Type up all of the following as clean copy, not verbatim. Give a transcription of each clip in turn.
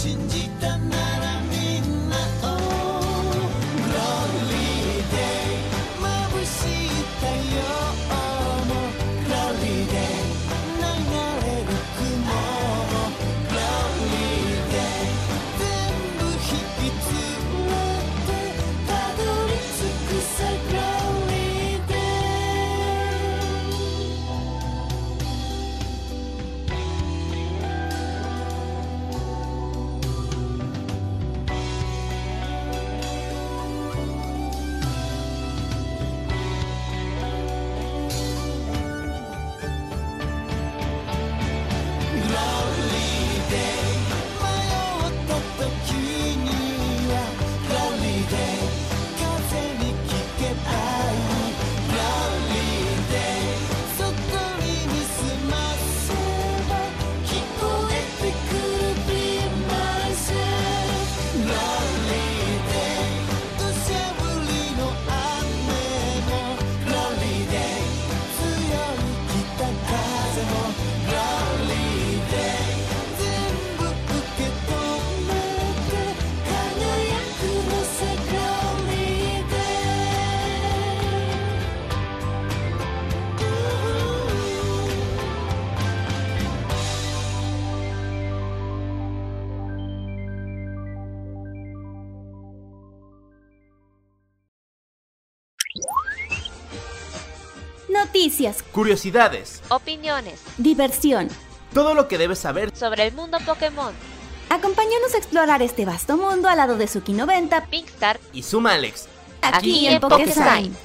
Noticias, curiosidades, opiniones, diversión, todo lo que debes saber sobre el mundo Pokémon. Acompáñanos a explorar este vasto mundo al lado de Suki 90, Pinkstar y Suma Alex, aquí en Pokésign.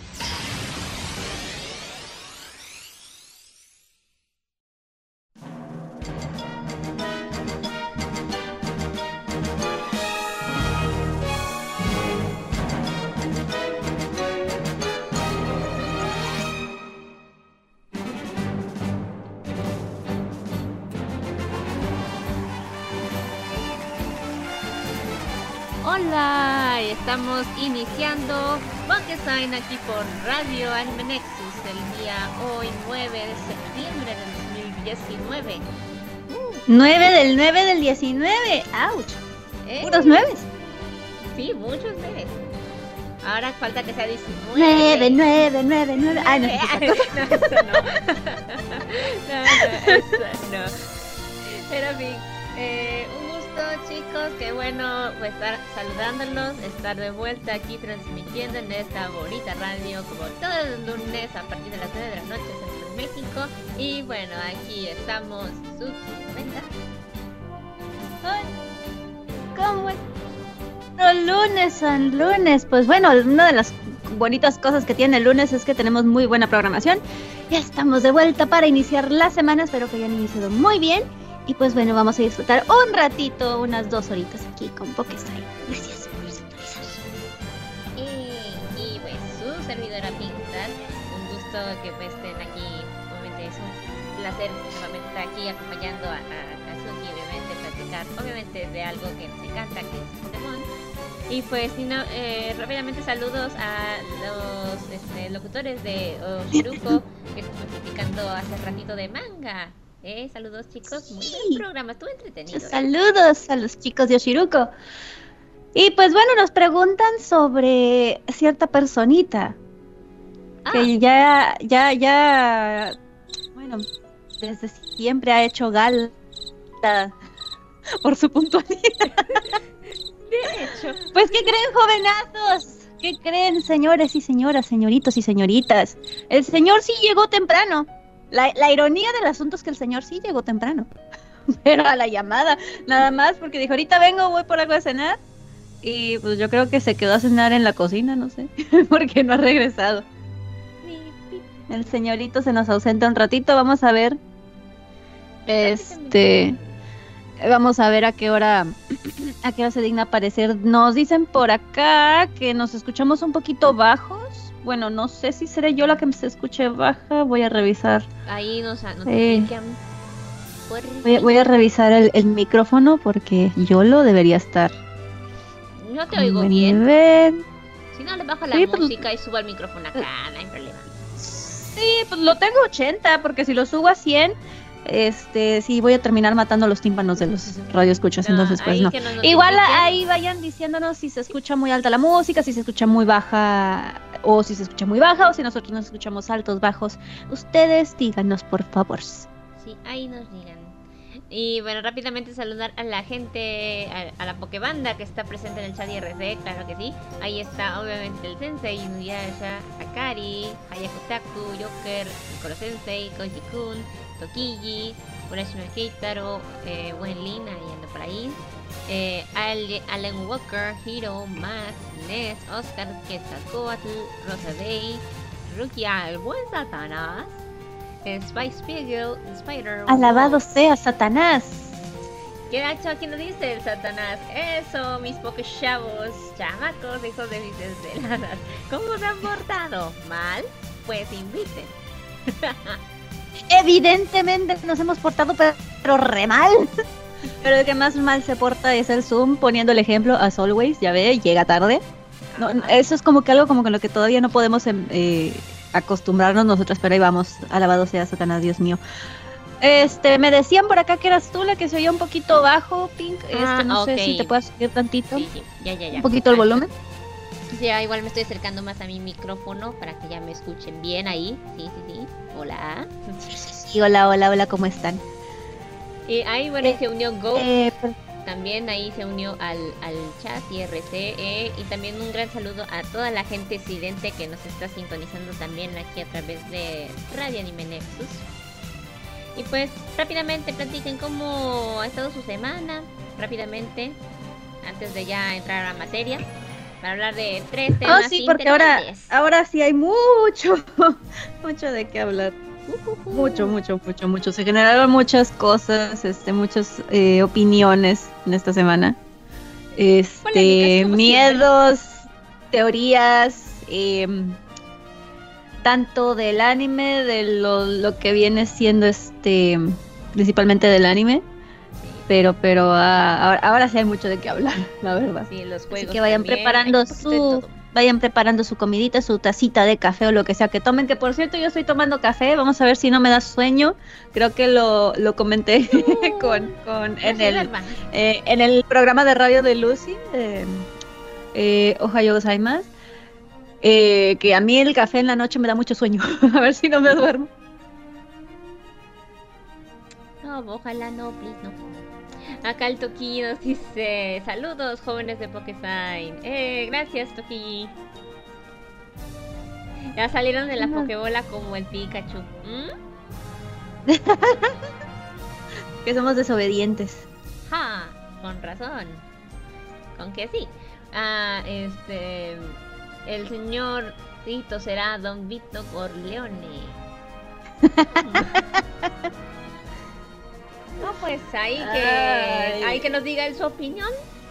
Hola, estamos iniciando Pokésign aquí por Radio Anime Nexus el día hoy 9 de septiembre del 2019. 9 del 9 del 19, ¡ouch! Puros 9. Sí, muchos 9. Ahora falta que sea 19. 9. Ay, no, eso no. Eso no. Pero en fin, un gusto, chicos, qué bueno pues, estar saludándolos, estar de vuelta aquí transmitiendo en esta bonita radio como todos los lunes a partir de las 9 de la noche en México. Y bueno, aquí estamos, Suki, venga. ¿Cómo es? Los son lunes. Pues bueno, una de las bonitas cosas que tiene el lunes es que tenemos muy buena programación. Ya estamos de vuelta para iniciar la semana, espero que hayan iniciado muy bien. Y pues bueno, vamos a disfrutar un ratito, unas 2 horitas aquí con Pokésign. Gracias por sintonizar. Y pues su servidora Pinkstar, un gusto que pues estén aquí. Obviamente es un placer nuevamente estar aquí acompañando a Suki, obviamente platicar, obviamente de algo que nos encanta, que es Pokémon. Y pues rápidamente saludos a los locutores de Oshiruko que estuvimos platicando hace ratito de manga. Saludos chicos, muy buen programa, estuvo entretenido. Saludos a los chicos de Oshiruko. Y pues bueno, nos preguntan sobre cierta personita que ya, bueno, desde siempre ha hecho gala por su puntualidad. De hecho. Pues ¿qué creen, jovenazos? ¿Qué creen, señores y señoras, señoritos y señoritas? El señor sí llegó temprano. La ironía del asunto es que el señor sí llegó temprano, pero a la llamada, nada más, porque dijo, ahorita vengo, voy por algo a cenar, y pues yo creo que se quedó a cenar en la cocina, no sé, porque no ha regresado. El señorito se nos ausenta un ratito, vamos a ver, vamos a ver a qué hora se digna aparecer. Nos dicen por acá que nos escuchamos un poquito bajos. Bueno, no sé si seré yo la que se escuche baja, voy a revisar. Ahí nos explican. Voy a revisar el micrófono porque yo lo debería estar. No te oigo bien. Nivel. Si no, le bajo la música y subo el micrófono acá, no hay problema. Sí, pues lo tengo 80, porque si lo subo a 100, Sí, voy a terminar matando los tímpanos de los radioescuchas, entonces pues no. Que nos Igual notifiquen. ahí vayan diciéndonos si se escucha muy alta la música, si se escucha muy baja, o si se escucha muy baja, o si nosotros nos escuchamos altos, bajos. Ustedes díganos, por favor. Sí, ahí nos digan. Y bueno, rápidamente saludar a la gente, a la Pokebanda que está presente en el chat IRC, claro que sí. Ahí está obviamente el Sensei, Inuyasha, Akari, Hayakutaku, Joker, Nicola Sensei, Koji-kun, Tokiji, Urashima Keitaro, Wenlin, ahí anda por ahí. Alan Walker, Hiro, Max, Ness, Oscar, Quetzalcoatl, Rosa Day, Rukia, el buen Satanás, Spice Spiegel, Spider. Alabado sea Satanás. ¿Qué ha hecho? ¿Aquí nos dice el Satanás? Eso, mis pokechavos, chamacos, hijos de mis desveladas. ¿Cómo se han portado? ¿Mal? Pues inviten. Evidentemente nos hemos portado pero re mal. Pero el que más mal se porta es el Zoom, poniendo el ejemplo, as always, ya ve, llega tarde. No, eso es como que algo como con lo que todavía no podemos acostumbrarnos nosotras, pero ahí vamos. Alabado sea Satanás, Dios mío. Me decían por acá que eras tú la que se oía un poquito bajo, Pink. No sé si te puedes subir tantito. Sí, ya. Un poquito el volumen. Ya, igual me estoy acercando más a mi micrófono para que ya me escuchen bien ahí. Sí. Hola. Sí, hola, ¿cómo están? Y ahí, bueno, se unió Go. Pues, También ahí se unió al chat IRC. Y también un gran saludo a toda la gente silente que nos está sintonizando también aquí a través de Radio Anime Nexus. Y pues rápidamente platiquen cómo ha estado su semana. Rápidamente, antes de ya entrar a la materia, para hablar de 3 temas sí, porque ahora interesantes. sí hay mucho de qué hablar. Mucho. Se generaron muchas cosas, muchas opiniones en esta semana. Polémicas, como Miedos, teorías, tanto del anime, de lo que viene siendo principalmente del anime. Pero ahora sí hay mucho de qué hablar, la verdad. Sí, los juegos. Así que vayan preparando su comidita, su tacita de café o lo que sea que tomen, que por cierto yo estoy tomando café, vamos a ver si no me da sueño. Creo que lo comenté en el programa de radio de Lucy, Ohayou gozaimasu, que a mí el café en la noche me da mucho sueño. A ver si no me duermo. No, ojalá no, please, no. Acá el Toki nos dice: saludos, jóvenes de Pokesign. Gracias, Toki. Ya salieron de la Pokébola como el Pikachu. Que somos desobedientes. Ja, con razón. Con que sí. El señor Vito será Don Vito Corleone. No, pues ahí que nos diga él su opinión.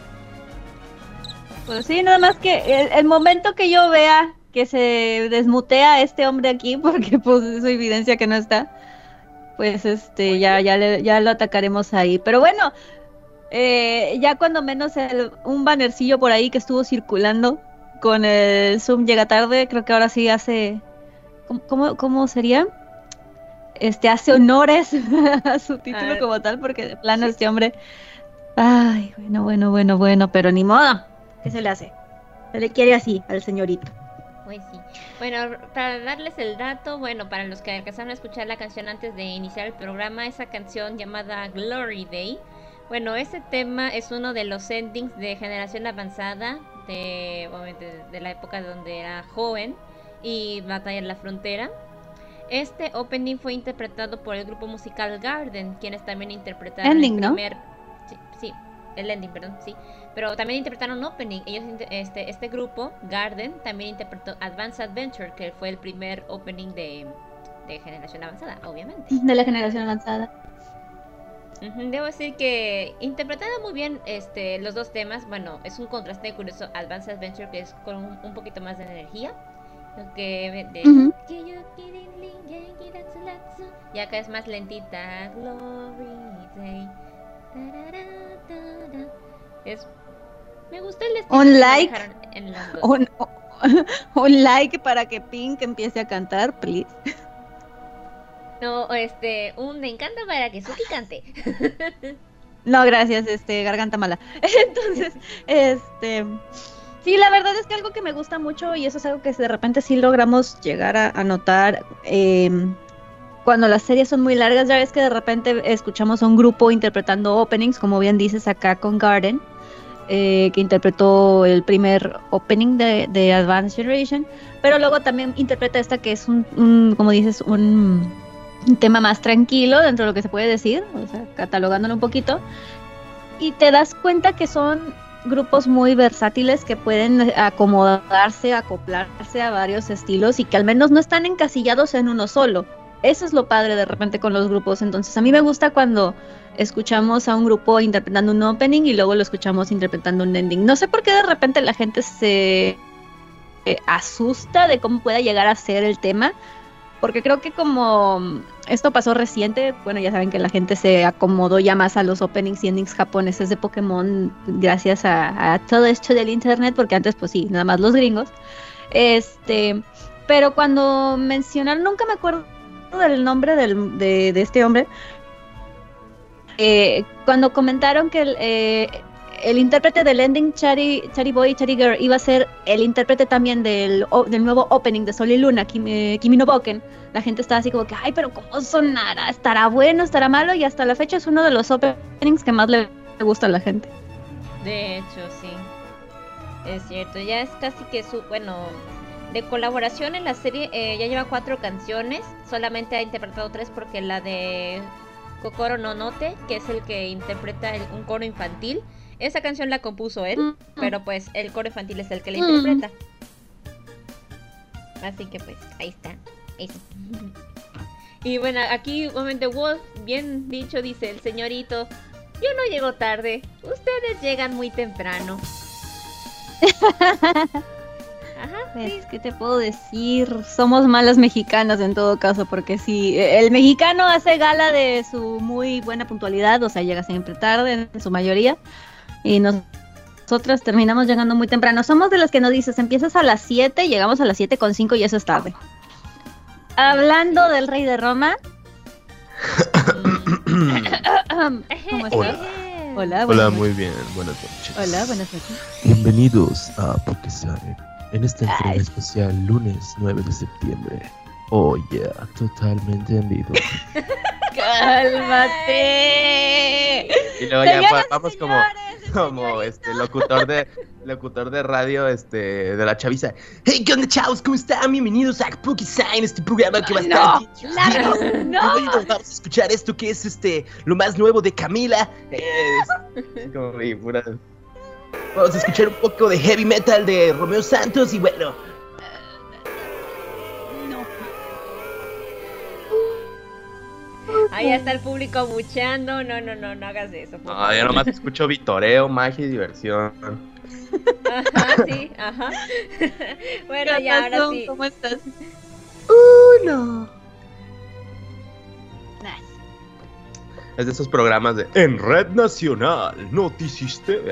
Pues sí, nada más que el momento que yo vea que se desmutea este hombre aquí, porque pues es evidencia que no está, pues ya lo atacaremos ahí. Pero bueno, ya cuando menos un bannercillo por ahí que estuvo circulando con el Zoom llega tarde, creo que ahora sí hace... ¿Cómo sería? Hace honores a su título como tal, porque de plano este hombre... Ay, bueno, pero ni modo. ¿Qué se le hace? Se le quiere así al señorito. Pues sí. Bueno, para darles el dato, bueno, para los que alcanzaron a escuchar la canción antes de iniciar el programa, esa canción llamada Glory Day, bueno, ese tema es uno de los endings de Generación Avanzada, obviamente de la época donde era joven y Batalla en la Frontera. Este opening fue interpretado por el grupo musical Garden, quienes también interpretaron ending, el primer... ¿no? Sí, el ending, perdón, sí. Pero también interpretaron opening. Ellos, este grupo, Garden, también interpretó Advanced Adventure, que fue el primer opening de Generación Avanzada, obviamente. De la Generación Avanzada. Debo decir que interpretaron muy bien los dos temas. Bueno, es un contraste curioso. Advanced Adventure, que es con un poquito más de energía. Y acá es más lentita. Glory Day. Me gusta el estilo. Un like. En las dos. Un like para que Pink empiece a cantar, please. No, un me encanta para que Suki cante. No, gracias, garganta mala. Entonces, sí, la verdad es que algo que me gusta mucho y eso es algo que de repente sí logramos llegar a notar cuando las series son muy largas. Ya ves que de repente escuchamos a un grupo interpretando openings, como bien dices acá con Garden, que interpretó el primer opening de Advanced Generation, pero luego también interpreta esta que es como dices, un tema más tranquilo dentro de lo que se puede decir, o sea, catalogándolo un poquito, y te das cuenta que son grupos muy versátiles que pueden acomodarse, acoplarse a varios estilos y que al menos no están encasillados en uno solo. Eso es lo padre de repente con los grupos. Entonces a mí me gusta cuando escuchamos a un grupo interpretando un opening y luego lo escuchamos interpretando un ending. No sé por qué de repente la gente se asusta de cómo pueda llegar a ser el tema, porque creo que como esto pasó reciente, bueno, ya saben que la gente se acomodó ya más a los openings y endings japoneses de Pokémon gracias a todo esto del internet, porque antes pues sí, nada más los gringos. Pero cuando mencionaron, nunca me acuerdo del nombre de este hombre, cuando comentaron que el intérprete del ending Chari Boy, Chari Girl iba a ser el intérprete también del nuevo opening de Sol y Luna, Kimi no Boken, la gente estaba así como que, ay, pero ¿cómo sonará? ¿Estará bueno? ¿Estará malo? Y hasta la fecha es uno de los openings que más le gusta a la gente. De hecho, sí. Es cierto, ya es casi que de colaboración en la serie ya lleva 4 canciones, solamente ha interpretado 3 porque la de Kokoro no Note, que es el que interpreta un coro infantil, esa canción la compuso él, pero pues el coro infantil es el que la interpreta. Así que pues ahí está, eso. Y bueno, aquí obviamente Wolf, bien dicho, dice el señorito, yo no llego tarde, ustedes llegan muy temprano. Ajá, pues, sí. ¿qué te puedo decir? Somos malas mexicanas en todo caso, porque sí, el mexicano hace gala de su muy buena puntualidad, o sea, llega siempre tarde en su mayoría, y nosotras terminamos llegando muy temprano. Somos de las que nos dices, empiezas a las 7, llegamos a las 7:05 y eso es tarde. Hablando del rey de Roma. ¿Cómo estás? Hola, muy bien, buenas noches. Hola, buenas noches. Bienvenidos a Pokesabe, en esta entrega especial lunes 9 de septiembre. Oh yeah, totalmente en vivo. ¡Cálmate! Y luego ya vamos como locutor de radio de la chaviza. Hey, ¿qué onda, chavos? ¿Cómo están? Bienvenidos a Pokesign, este programa que va a estar ¡No! Vamos a escuchar esto que es lo más nuevo de Camila. Vamos a escuchar un poco de heavy metal de Romeo Santos y bueno. Ahí está el público bucheando. No hagas eso. No, yo nomás escucho vitoreo, magia y diversión. Ajá, sí, ajá. Bueno, ya, ahora sí. ¿Cómo estás? No. Nice. Es de esos programas de En Red Nacional, Noticiste.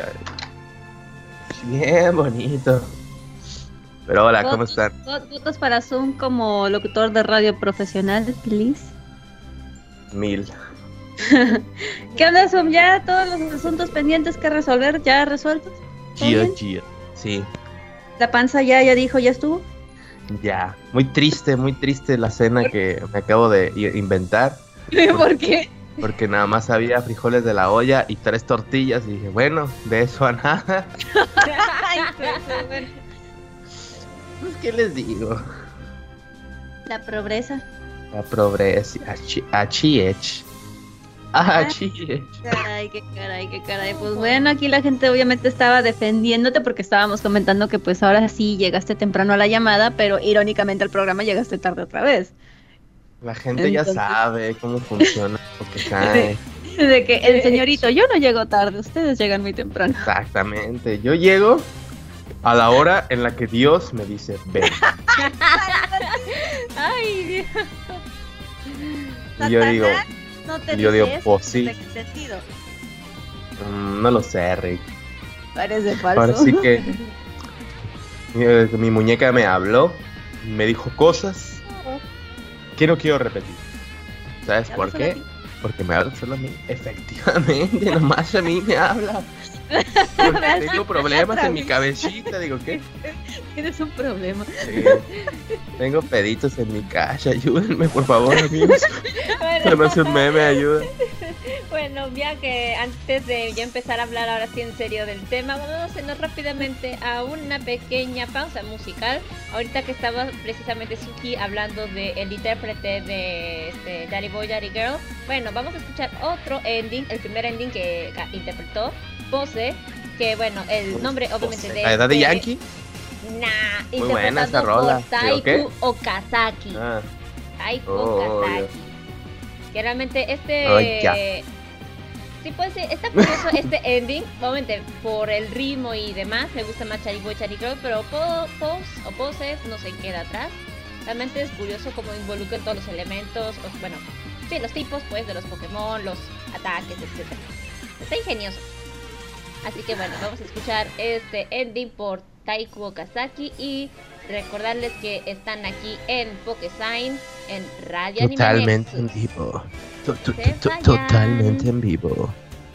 Bien bonito. Pero hola, ¿cómo están? Votos para Zoom como locutor de radio profesional, please. 1000. ¿Qué onda, Zoom? ¿Ya todos los asuntos pendientes que resolver ya resueltos? Gia. Sí. ¿La panza ya dijo, ya estuvo? Ya. Muy triste la cena que me acabo de inventar. ¿Por qué? Porque nada más había frijoles de la olla y 3 tortillas. Y dije, bueno, de eso a nada. Ay, bueno. Pues, ¿qué les digo? La pobreza. La pobreza. Achiech. Caray, qué caray. Pues bueno, aquí la gente obviamente estaba defendiéndote porque estábamos comentando que pues ahora sí llegaste temprano a la llamada, pero irónicamente al programa llegaste tarde otra vez. La gente ya sabe cómo funciona porque cae. De que el señorito, yo no llego tarde, ustedes llegan muy temprano. Exactamente, yo llego a la hora en la que Dios me dice, ven. Ay, Dios. Y yo digo, pues sí. No lo sé, Rick. Parece falso. Ahora sí que mi muñeca me habló, me dijo cosas que no quiero repetir. ¿Sabes por qué? Porque me habla solo a mí. Efectivamente, nomás a mí me habla. Porque tengo problemas en mi cabecita, digo, ¿qué? Tienes un problema. Sí. Tengo peditos en mi casa, ayúdenme por favor, amigos. Se me hace un meme, ayuda. Bueno, ya que antes de ya empezar a hablar ahora sí en serio del tema, vamos a hacernos rápidamente a una pequeña pausa musical. Ahorita que estaba precisamente Suki hablando del intérprete de Daddy Boy, Daddy Girl, bueno, vamos a escuchar otro ending, el primer ending que interpretó Pose, que bueno, el nombre obviamente de Daddy Yankee. Nah, muy buena esa interpretado rola. por Taiku Okazaki. Taiku Okazaki. Que realmente sí, pues está curioso este ending, obviamente por el ritmo y demás, me gusta más Daddy Boy, Daddy Girl, pero Poses no se queda atrás. Realmente es curioso cómo involucran todos los elementos, bueno, sí, los tipos pues de los Pokémon, los ataques, etc. Está ingenioso. Así que bueno, vamos a escuchar este ending por Taiku Okazaki y recordarles que están aquí en Pokesign, en Radio Anime Totalmente Nexus. en vivo. Se vayan. Totalmente en vivo.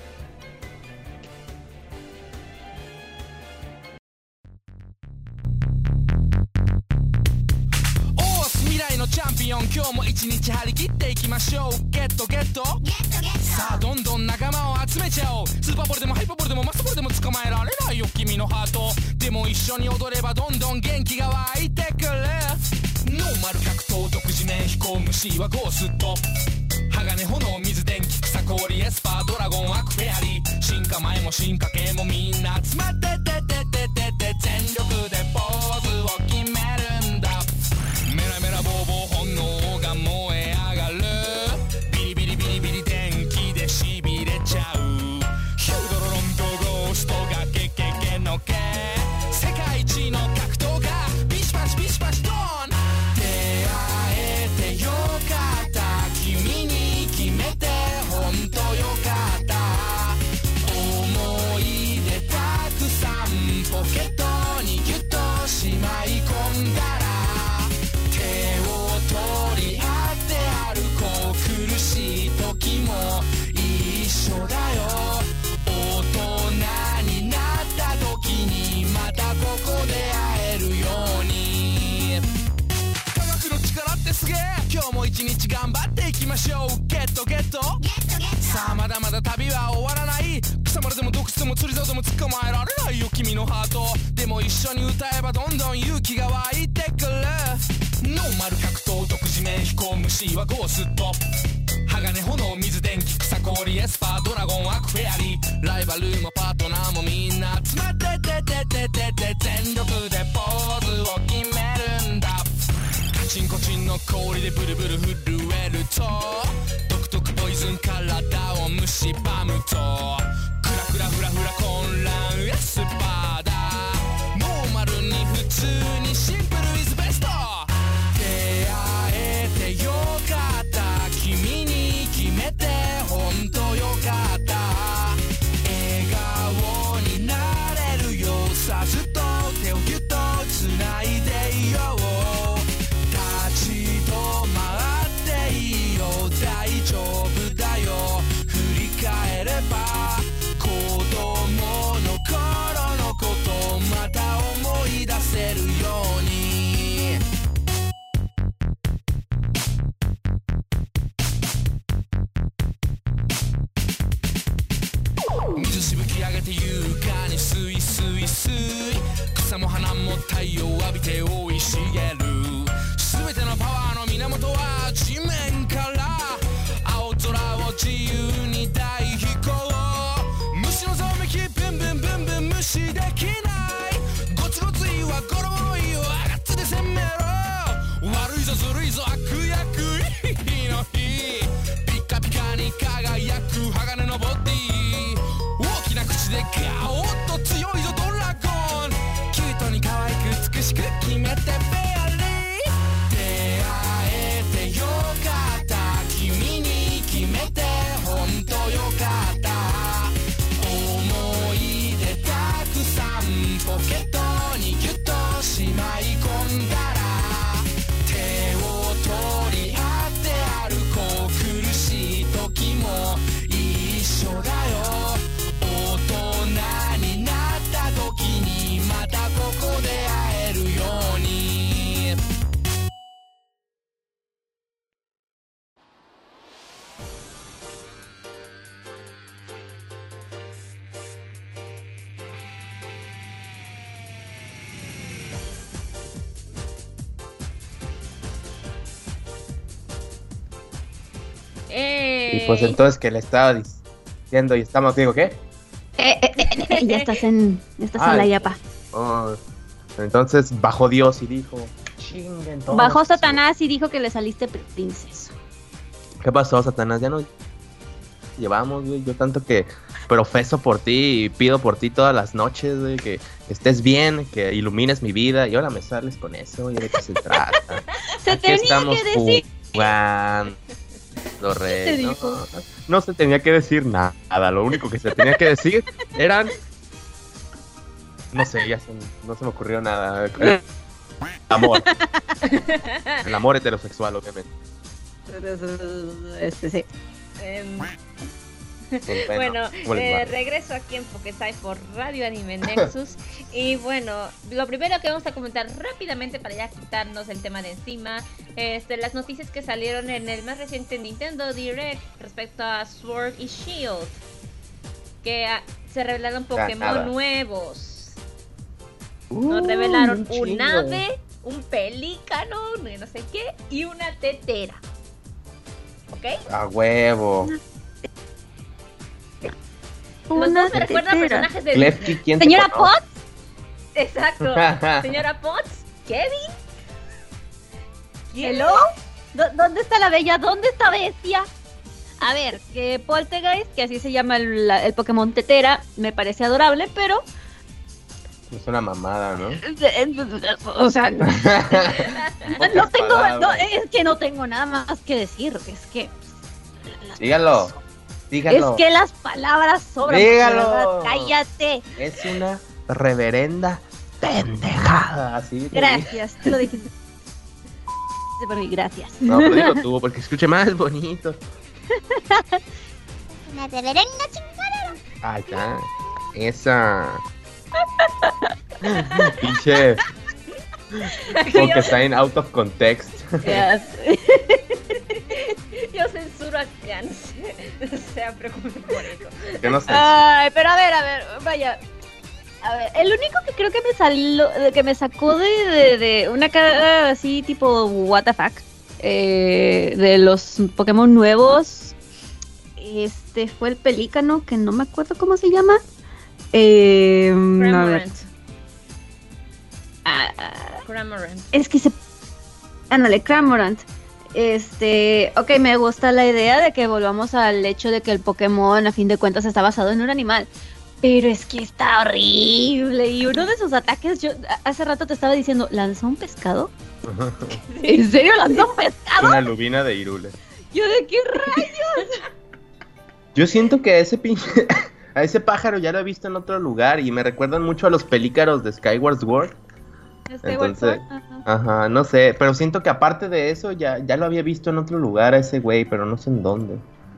未来のチャンピオン今日も一日張り切っていきましょうゲットゲットさあどんどん仲間を集めちゃおうスーパーボールでもハイパーボールでもマスターボールでも捕まえられないよ君のハートでも一緒に踊ればどんどん元気が湧いてくるノーマル格闘独自面飛行虫はゴースト鋼炎水電気草氷エスパードラゴンアクフェアリー進化前も進化系もみんな集まってて全力でポーズを決めるんだメラメラボーボー本能が燃え上がるビリビリビリビリ電気でしびれちゃうヒュードロロンドゴーストがゲゲゲのゲ世界一の格闘家ビシバシビシバシドーン出会えてよかった君に決めてほんとよかった思い出たくさんポケットにギュッとしまい込んだら手を取り合って歩こう苦しい時も一緒だよ大人になった時にまたここで会えるように科学の力ってすげえ今日も一日頑張っていきましょうゲットゲットさあまだまだ旅は終わらない草丸でも洞窟でも釣り竿でも捕まえられないよ君のハートでも一緒に歌えばどんどん勇気が湧いてくるノーマル格闘独自面飛行虫はゴースト鋼炎水電気草氷エスパードラゴンアクフェアリーライバルもパートナーもみんな集まって全力でポーズを決めるんだカチンコチンの氷でブルブル震えると独特ポイズン体を蝕むとクラクラフラフラ混乱エスパーだノーマルに普通にシンプルイズベスト出会えてよかった君に決めてほんとよかった笑顔になれるよさずっと手をギュッと繋いでいよう立ち止まっていいよ大丈夫だよ振り返れば子供の頃のことまた思い出せるように水しぶき上げて優雅にスイスイスイ草も花も太陽浴びて生い茂る全てのパワーの源は地面から青空を自由に大飛行虫のざわめきブンブンブンブン無視できないゴツゴツいいわゴロゴロいいわガッツで攻めろ悪いぞずるいぞ悪役いいの日ピカピカに輝く鋼のボディ大きな口でガオッと強いぞドラゴンキュートに可愛く美しく決めてフェアリー出会えてよかった君に決めてほんとよかった思い出たくさんポケットにギュッとしまい込んだら手を取り合って歩こう苦 Y pues entonces que le estaba diciendo y estamos, digo, ¿qué? Ya estás en la yapa. Oh, entonces bajó Dios y dijo, chinguen todos. Bajó Satanás y dijo que le saliste princeso. ¿Qué pasó, Satanás? Ya nos llevamos, güey. Yo tanto que profeso por ti y pido por ti todas las noches, güey, que estés bien, que ilumines mi vida. Y ahora me sales con eso, güey, ¿de qué se trata? Se Aquí tenía estamos que decir. jugando, ¿Qué te dijo? no se tenía que decir nada. Lo único que se tenía que decir eran... No sé, no se me ocurrió nada. Amor. El amor heterosexual, obviamente. Sí. Bueno, regreso aquí en Pokésai por Radio Anime Nexus. Y bueno, lo primero que vamos a comentar rápidamente para ya quitarnos el tema de encima, las noticias que salieron en el más reciente Nintendo Direct respecto a Sword y Shield, que se revelaron Pokémon nuevos. Nos revelaron un ave, un pelícano, no sé qué, y una tetera. ¿Ok? A huevo. Los dos me recuerdan personajes de Klefki, ¿quién te Señora conoce? Potts. Exacto. Señora Potts, Kevin. Hello. ¿Dónde está la bella? ¿Dónde está Bestia? A ver, que Poltergeist, que así se llama el Pokémon tetera, me parece adorable, pero... Es una mamada, ¿no? O sea, no tengo, es que no tengo nada más que decir, es que... Dígalo. Es que las palabras sobran. Dígalo. ¿Verdad? Cállate. Es una reverenda pendejada. Así Gracias, tú lo dijiste por mí, gracias. No, pero digo tú, porque escuche más bonito. Una reverenda chingada. Ahí está. Esa. Pinche. Porque está en out of context. Yes. Yo censuro a Gans. No se preocupen por eso. Que no sé. Ay, pero a ver, vaya. A ver, el único que creo que me sacó de una cara así tipo what the fuck, de los Pokémon nuevos, fue el pelícano, que no me acuerdo cómo se llama. Cramorant. Cramorant. Es que ándale, Cramorant. Ok, me gusta la idea de que volvamos al hecho de que el Pokémon a fin de cuentas está basado en un animal, pero es que está horrible, y uno de sus ataques, yo hace rato te estaba diciendo, ¿lanzó un pescado? ¿En serio lanzó un pescado? Una lubina de Hyrule. ¿Yo de qué rayos? Yo siento que a ese pájaro ya lo he visto en otro lugar y me recuerdan mucho a los pelícaros de Skyward Sword. Entonces, ajá, no sé, pero siento que aparte de eso ya lo había visto en otro lugar a ese güey, pero no sé en dónde.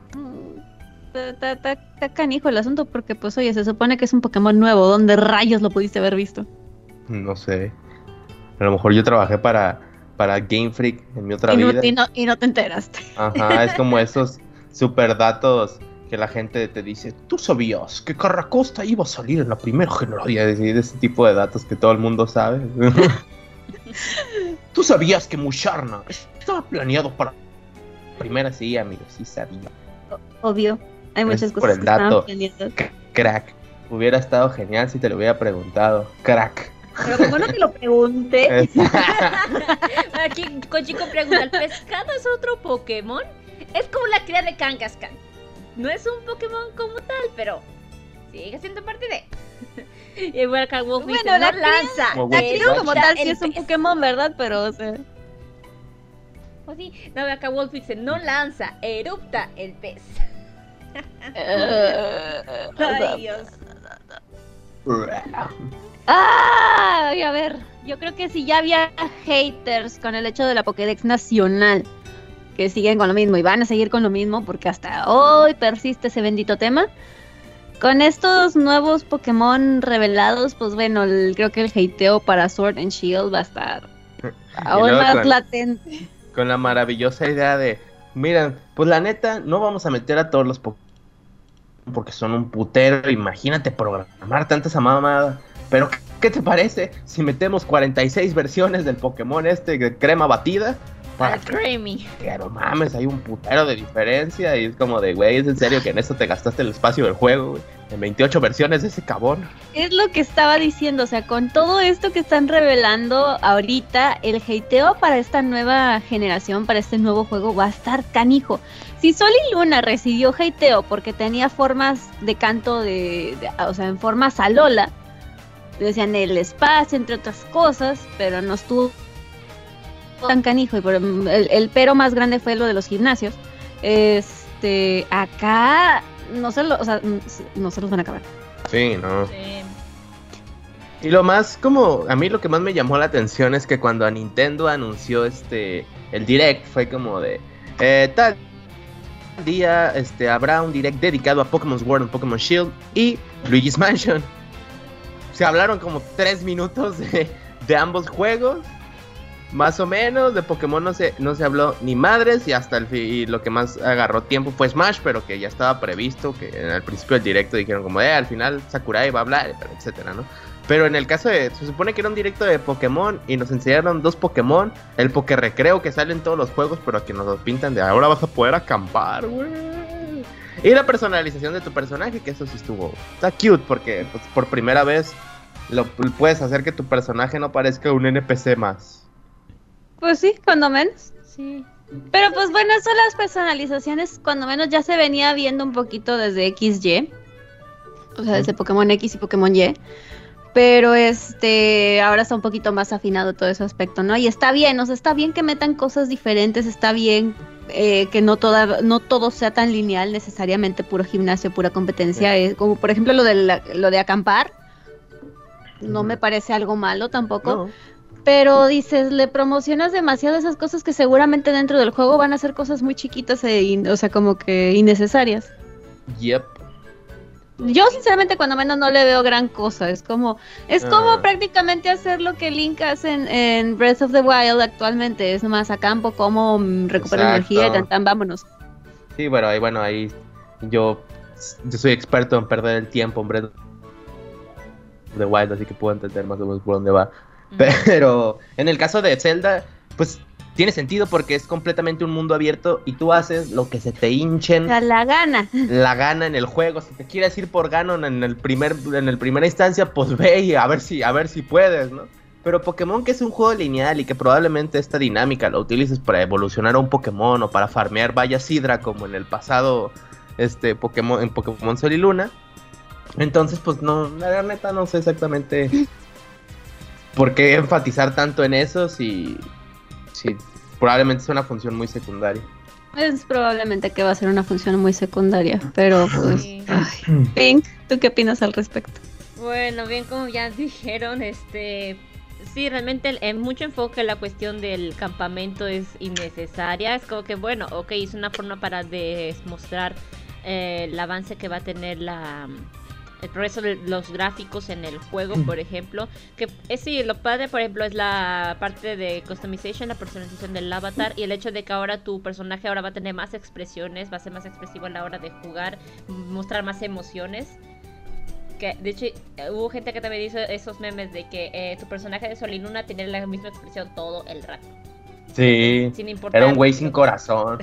Está canijo el asunto porque pues oye, se supone que es un Pokémon nuevo, ¿dónde rayos lo pudiste haber visto? No sé. A lo mejor yo trabajé para Game Freak en mi otra vida. Y no te enteraste. Ajá, es como esos super datos que la gente te dice, ¿tú sabías que Carracosta iba a salir en la primera generación? De ese tipo de datos que todo el mundo sabe. ¿Tú sabías que Musharna estaba planeado para primera? Sí, amigo, sí sabía. Obvio, hay muchas cosas por el que dato. estaban planeadas. Crack. Hubiera estado genial si te lo hubiera preguntado. Crack. Pero como no te lo pregunté. Aquí Kojiko pregunta, ¿el pescado es otro Pokémon? Es como la cría de Kangaskhan. No es un Pokémon como tal, pero sigue siendo parte de. Y bueno, acá Wolf dice, no lanza. La cría como tal sí es un Pokémon, ¿verdad? Pero, o sea... Pues sí, no, acá Wolf dice, no lanza, erupta el pez. Ay, Dios. Ay, a ver, yo creo que si ya había haters con el hecho de la Pokédex nacional que siguen con lo mismo y van a seguir con lo mismo porque hasta hoy persiste ese bendito tema. Con estos nuevos Pokémon revelados, pues bueno, creo que el hateo para Sword and Shield va a estar aún más latente. Con la maravillosa idea de, miren, pues la neta, no vamos a meter a todos los Pokémon porque son un putero, imagínate programar tanta esa mamada. Pero, ¿qué te parece si metemos 46 versiones del Pokémon de crema batida? Al Creamy. Pero mames, hay un putero de diferencia. Y es como de, güey, ¿es en serio que en esto te gastaste el espacio del juego, güey? En 28 versiones de ese cabrón. Es lo que estaba diciendo, o sea, con todo esto que están revelando ahorita, el hateo para esta nueva generación, para este nuevo juego, va a estar canijo. Si Sol y Luna recibió hateo porque tenía formas de canto o sea, en forma salola, decían el espacio, entre otras cosas, pero no estuvo tan canijo, y el pero más grande fue lo de los gimnasios. Acá no se los van a acabar. Sí, no. Sí. Y lo más a mí lo que más me llamó la atención es que cuando a Nintendo anunció el Direct, fue como de tal día habrá un Direct dedicado a Pokémon Sword and Pokémon Shield y Luigi's Mansion. Se hablaron como 3 minutos de ambos juegos. Más o menos, de Pokémon no se habló ni madres, y hasta y lo que más agarró tiempo fue Smash, pero que ya estaba previsto, que al principio del directo dijeron como, al final Sakurai va a hablar, etcétera, ¿no? Pero en el caso se supone que era un directo de Pokémon, y nos enseñaron 2 Pokémon, el Pokérecreo que sale en todos los juegos, pero aquí nos lo pintan de ahora vas a poder acampar, güey. Y la personalización de tu personaje, que eso sí está cute, porque pues, por primera vez puedes hacer que tu personaje no parezca un NPC más. Pues sí, cuando menos. Sí. Pero pues bueno, son las personalizaciones, cuando menos ya se venía viendo un poquito desde XY. O sea, desde Pokémon X y Pokémon Y. Pero ahora está un poquito más afinado todo ese aspecto, ¿no? Y está bien, o sea, está bien que metan cosas diferentes, está bien que no todo sea tan lineal, necesariamente puro gimnasio, pura competencia. Sí. Como por ejemplo lo de acampar. No me parece algo malo tampoco. No. Pero dices, le promocionas demasiado esas cosas que seguramente dentro del juego van a ser cosas muy chiquitas o sea, como que innecesarias. Yep. Yo sinceramente cuando menos no le veo gran cosa. Es como prácticamente hacer lo que Link hace en Breath of the Wild actualmente. Es nomás a campo, como recupera energía y tan vámonos. Sí, bueno, ahí yo soy experto en perder el tiempo en Breath of the Wild, así que puedo entender más o menos por dónde va. Pero en el caso de Zelda, pues tiene sentido porque es completamente un mundo abierto y tú haces lo que se te hinchen la gana en el juego. Si te quieres ir por Ganon en el primera instancia, pues ve y a ver si puedes, ¿no? Pero Pokémon, que es un juego lineal y que probablemente esta dinámica la utilices para evolucionar a un Pokémon o para farmear Valla Sidra como en el pasado Pokémon, en Pokémon Sol y Luna. Entonces, pues no, la neta no sé exactamente por qué enfatizar tanto en eso si probablemente es una función muy secundaria. Es probablemente que va a ser una función muy secundaria, pero pues... Sí. Pink, ¿tú qué opinas al respecto? Bueno, bien, como ya dijeron, sí, realmente mucho enfoque en la cuestión del campamento es innecesaria. Es como que, bueno, ok, es una forma para demostrar el avance que va a tener el progreso de los gráficos en el juego, por ejemplo, que sí, lo padre, por ejemplo, es la parte de customization, la personalización del avatar, y el hecho de que ahora tu personaje ahora va a tener más expresiones, va a ser más expresivo a la hora de jugar, mostrar más emociones. Que de hecho hubo gente que también hizo esos memes de que tu personaje de Sol y Luna tenía la misma expresión todo el rato. Sí, sin importar, era un güey sin corazón.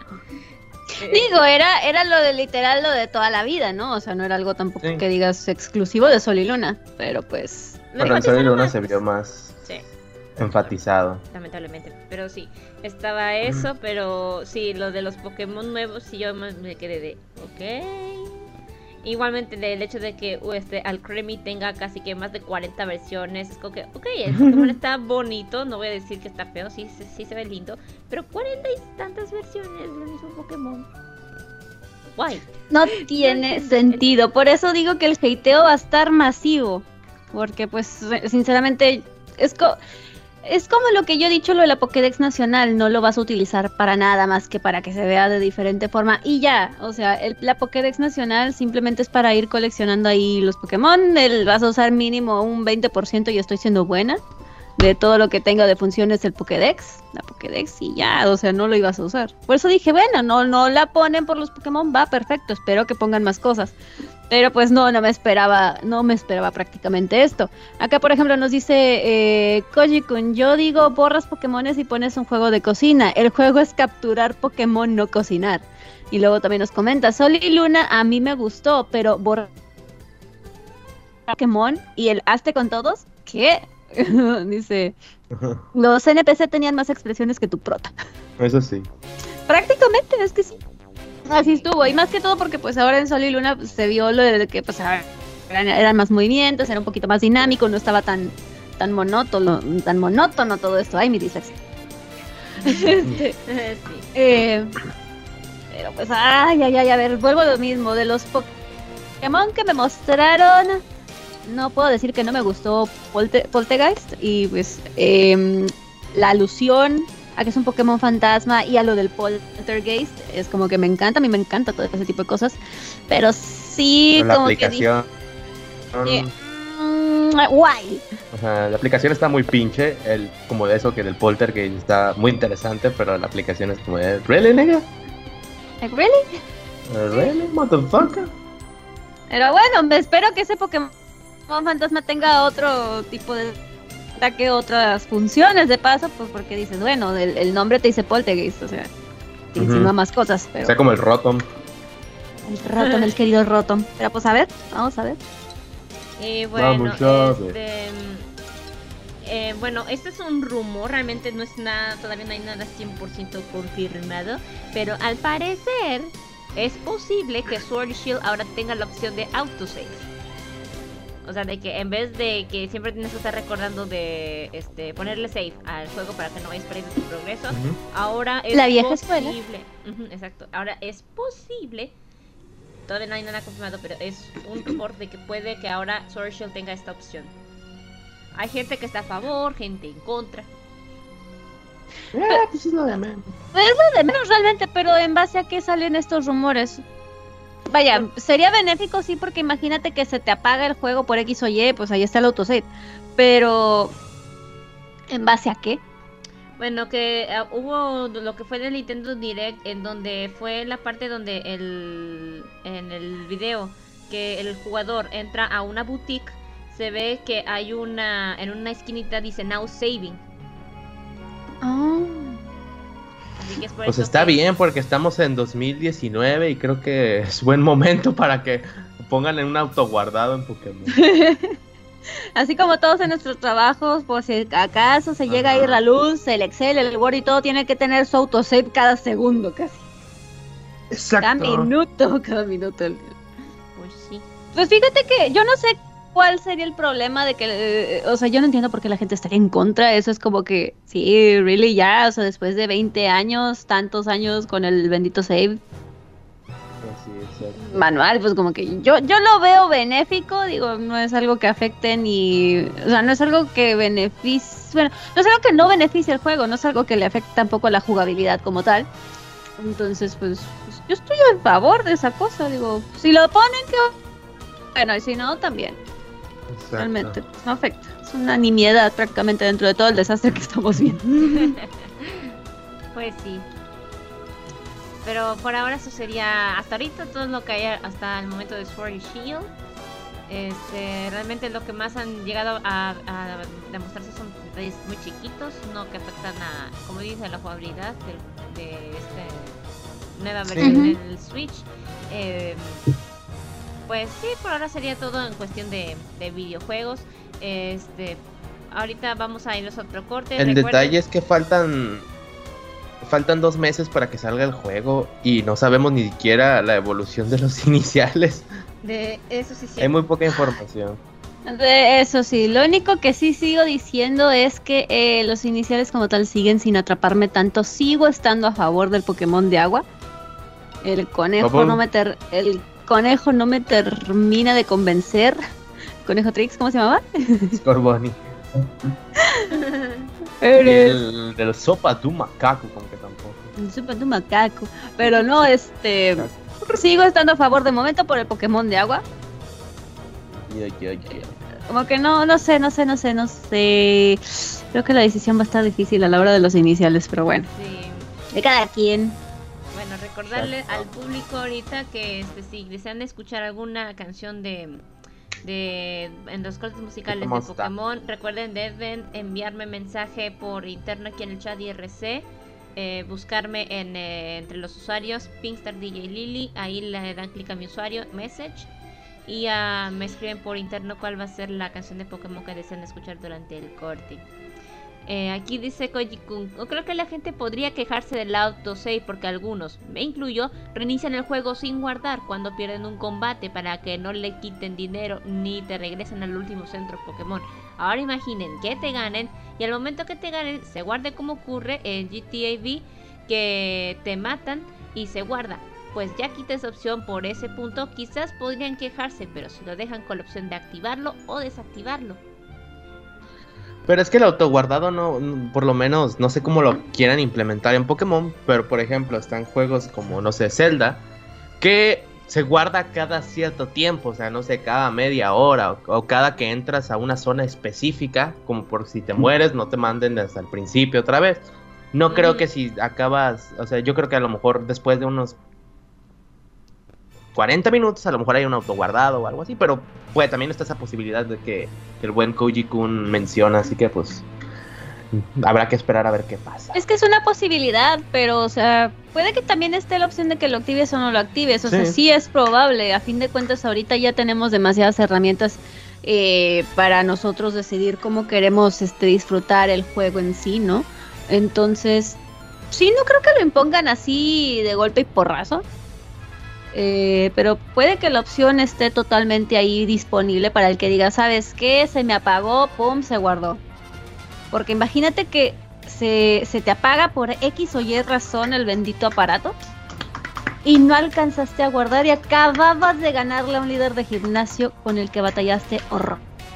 Digo, era lo de literal, lo de toda la vida, ¿no? O sea, no era algo tampoco que digas exclusivo de Sol y Luna, pero pues... Pero en Sol y Luna se vio más enfatizado. Lamentablemente, pero sí, estaba eso, pero sí, lo de los Pokémon nuevos, sí, yo me quedé de, ok... Igualmente el hecho de que Alcremie tenga casi que más de 40 versiones, es como que, ok, el Pokémon está bonito, no voy a decir que está feo, sí se ve lindo, pero 40 y tantas versiones del mismo Pokémon. Guay. No tiene sentido, por eso digo que el hateo va a estar masivo, porque pues sinceramente es como lo que yo he dicho, lo de la Pokédex Nacional, no lo vas a utilizar para nada más que para que se vea de diferente forma y ya, o sea, la Pokédex Nacional simplemente es para ir coleccionando ahí los Pokémon, vas a usar mínimo un 20% y estoy siendo buena de todo lo que tenga de funciones la Pokédex y ya, o sea, no lo ibas a usar. Por eso dije, bueno, no la ponen por los Pokémon, va perfecto, espero que pongan más cosas. Pero pues no me esperaba prácticamente esto. Acá, por ejemplo, nos dice Koji-kun, yo digo borras Pokémones y pones un juego de cocina. El juego es capturar Pokémon, no cocinar. Y luego también nos comenta, Sol y Luna a mí me gustó, pero borrar Pokémon y el hazte con todos, ¿qué? Dice, los NPC tenían más expresiones que tu prota. Eso sí. Prácticamente, es que sí. Así estuvo, y más que todo porque pues ahora en Sol y Luna pues, se vio lo de que pues eran más movimientos, era un poquito más dinámico, no estaba tan monótono todo esto. Ay, mi dislexia. Sí. Pero pues, a ver, vuelvo a lo mismo, de los Pokémon que me mostraron, no puedo decir que no me gustó Poltergeist, y pues la alusión a que es un Pokémon fantasma y a lo del Poltergeist es como que me encanta, a mí me encanta todo ese tipo de cosas, pero sí pero como la aplicación guay. La aplicación está muy pinche, como de eso que del Poltergeist está muy interesante, pero la aplicación es como de ¿really, nigga? ¿Really, motherfucker? Pero bueno, me espero que ese Pokémon fantasma tenga otro tipo de ataque, otras funciones de paso, pues porque dices, bueno, el nombre te dice Poltergeist, o sea, te insinúa más cosas, pero... O sea, como el Rotom. El querido Rotom. Pero pues a ver, vamos a ver. Y bueno, Vamos bueno, este es un rumor, realmente no es nada, todavía no hay nada 100% confirmado, pero al parecer es posible que Sword y Shield ahora tenga la opción de autosave. O sea, de que en vez de que siempre tienes que estar recordando de ponerle save al juego para que no vayas perdiendo tu progreso, ahora es la vieja posible. escuela. Exacto, ahora es posible, todavía no hay nada confirmado, pero es un rumor de que puede que ahora Sword y Shield tenga esta opción. Hay gente que está a favor, gente en contra. Pues es lo de menos. Es lo de menos realmente, pero ¿en base a qué salen estos rumores? Vaya, sería benéfico sí, porque imagínate que se te apaga el juego por X o Y, pues ahí está el autosave. Pero ¿en base a qué? Bueno, que hubo lo que fue del Nintendo Direct, en donde fue la parte donde en el video que el jugador entra a una boutique, se ve que hay en una esquinita dice Now Saving. Así que es por Pues eso está que... bien, porque estamos en 2019 y creo que es buen momento para que pongan en un autoguardado en Pokémon. Así como todos en nuestros trabajos, pues si acaso se llega a ir la luz, el Excel, el Word y todo tiene que tener su autosave cada segundo casi. Exacto. Cada minuto. Pues sí. Pues fíjate que yo no sé cuál sería el problema de que, o sea, yo no entiendo por qué la gente estaría en contra. Eso es como que, sí, really ya, o sea, después de 20 años, tantos años con el bendito save manual, pues como que yo lo veo benéfico, digo, no es algo que afecte ni, o sea, no es algo que beneficie, bueno, no es algo que no beneficie el juego, no es algo que le afecte tampoco a la jugabilidad como tal. Entonces, pues yo estoy a favor de esa cosa, digo, si lo ponen, que bueno, y si no, también. Exacto. Realmente, pues, no afecta, es una nimiedad prácticamente dentro de todo el desastre que estamos viendo. Pues sí. Pero por ahora eso sería hasta ahorita todo lo que hay hasta el momento de Sword y Shield. Realmente lo que más han llegado a demostrarse son detalles muy chiquitos, no que afectan a, como dice, la jugabilidad de esta nueva versión del Switch. Pues sí, por ahora sería todo en cuestión de videojuegos. Ahorita vamos a irnos a otro corte. El detalle es que faltan 2 meses para que salga el juego y no sabemos ni siquiera la evolución de los iniciales. De eso sí. Hay muy poca información. De eso sí, lo único que sí sigo diciendo es que los iniciales como tal siguen sin atraparme tanto. Sigo estando a favor del Pokémon de agua. El conejo no me termina de convencer. Conejo Trix, ¿cómo se llamaba? Scorbunny. El del Sopa du Macaco, como que tampoco. El Sopa du Macaco. Pero no, sigo estando a favor de momento por el Pokémon de agua. Como que no sé. Creo que la decisión va a estar difícil a la hora de los iniciales, pero bueno. Sí. De cada quien. Bueno, recordarle al público ahorita que si desean escuchar alguna canción en los cortes musicales de Pokémon, recuerden, deben enviarme mensaje por interno aquí en el chat IRC, buscarme entre los usuarios Pinkstar DJ Lily, ahí le dan clic a mi usuario, message, y me escriben por interno cuál va a ser la canción de Pokémon que desean escuchar durante el corte. Aquí dice Koji-kun, creo que la gente podría quejarse del autosave porque algunos, me incluyo, reinician el juego sin guardar cuando pierden un combate para que no le quiten dinero ni te regresen al último centro Pokémon. Ahora imaginen que te ganen y al momento que te ganen se guarde como ocurre en GTA V, que te matan y se guarda. Pues ya quita esa opción por ese punto, quizás podrían quejarse, pero si lo dejan con la opción de activarlo o desactivarlo. Pero es que el autoguardado no, por lo menos, no sé cómo lo quieran implementar en Pokémon, pero por ejemplo están juegos como, no sé, Zelda, que se guarda cada cierto tiempo, o sea, no sé, cada media hora o cada que entras a una zona específica, como por si te mueres no te manden desde el principio otra vez. No creo que si acabas, o sea, yo creo que a lo mejor después de unos 40 minutos a lo mejor hay un autoguardado o algo así, pero pues también está esa posibilidad de que el buen Koji-kun menciona, así que pues habrá que esperar a ver qué pasa. Es que es una posibilidad, pero o sea, puede que también esté la opción de que lo actives o no lo actives, o sea, sí es probable. A fin de cuentas ahorita ya tenemos demasiadas herramientas para nosotros decidir cómo queremos disfrutar el juego en sí, ¿no? Entonces, sí, no creo que lo impongan así de golpe y porrazo. Pero puede que la opción esté totalmente ahí disponible para el que diga, ¿sabes qué? Se me apagó, pum, se guardó. Porque imagínate que se te apaga por X o Y razón el bendito aparato y no alcanzaste a guardar y acababas de ganarle a un líder de gimnasio con el que batallaste horror.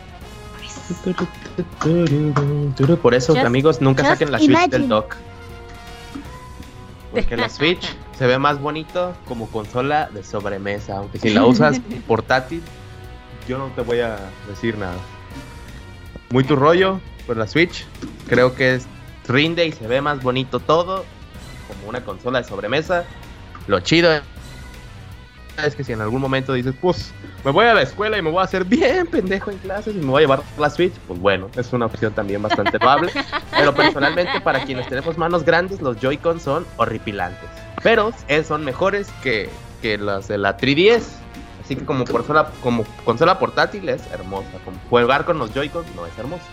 Por eso, amigos, nunca saquen la Switch del dock. Porque la Switch se ve más bonito como consola de sobremesa, aunque si la usas portátil, yo no te voy a decir nada. Muy tu rollo, pues la Switch creo que rinde y se ve más bonito todo, como una consola de sobremesa. Lo chido es que si en algún momento dices, pues me voy a la escuela y me voy a hacer bien pendejo en clases y me voy a llevar la Switch, pues bueno, es una opción también bastante loable. Pero personalmente, para quienes tenemos manos grandes, los Joy-Con son horripilantes, pero son mejores que las de la 3DS. Así que como consola portátil es hermosa, como jugar con los Joy-Con no es hermoso.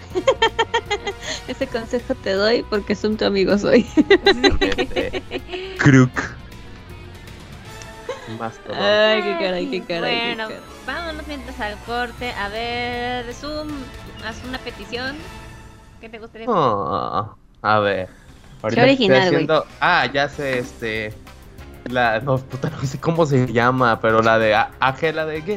Ese consejo te doy porque son tu amigo soy. Crook. Ay, qué caray. Bueno, vámonos mientras al corte. A ver, Zoom, haz una petición. ¿Qué te gustaría? A ver. Qué original, güey. Ya sé, no sé cómo se llama, pero la de Ángela de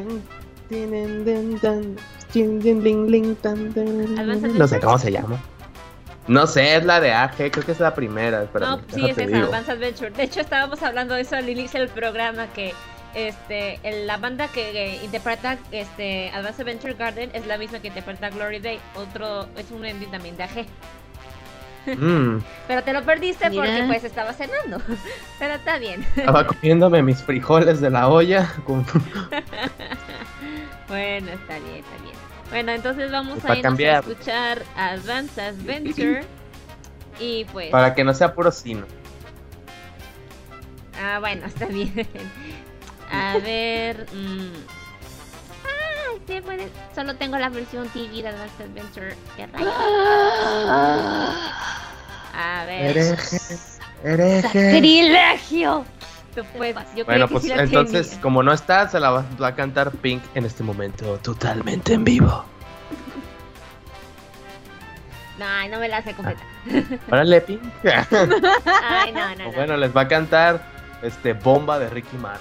no sé cómo se llama. No sé, es la de AG, creo que es la primera. No, sí, es esa, Advance Adventure. De hecho, estábamos hablando de eso al inicio del programa, que la banda que interpreta Advance Adventure Garden es la misma que interpreta Glory Day. Es un ending también de AG. Pero te lo perdiste porque pues estaba cenando. Pero está bien. Estaba comiéndome mis frijoles de la olla. Bueno, está bien. Bueno, entonces vamos a irnos a escuchar Advance Adventure. Y pues... para que no sea puro sino. Bueno, está bien. A ver... sí, puede. Solo tengo la versión TV de Advance Adventure. ¿Qué rayos? A ver... Hereje. ¡Sacrilegio! Bueno, pues entonces, como no está, se la va a cantar Pink en este momento, totalmente en vivo. No me la sé completa. Órale, Pink. Ay, no. Bueno, les va a cantar Bomba de Ricky Martin.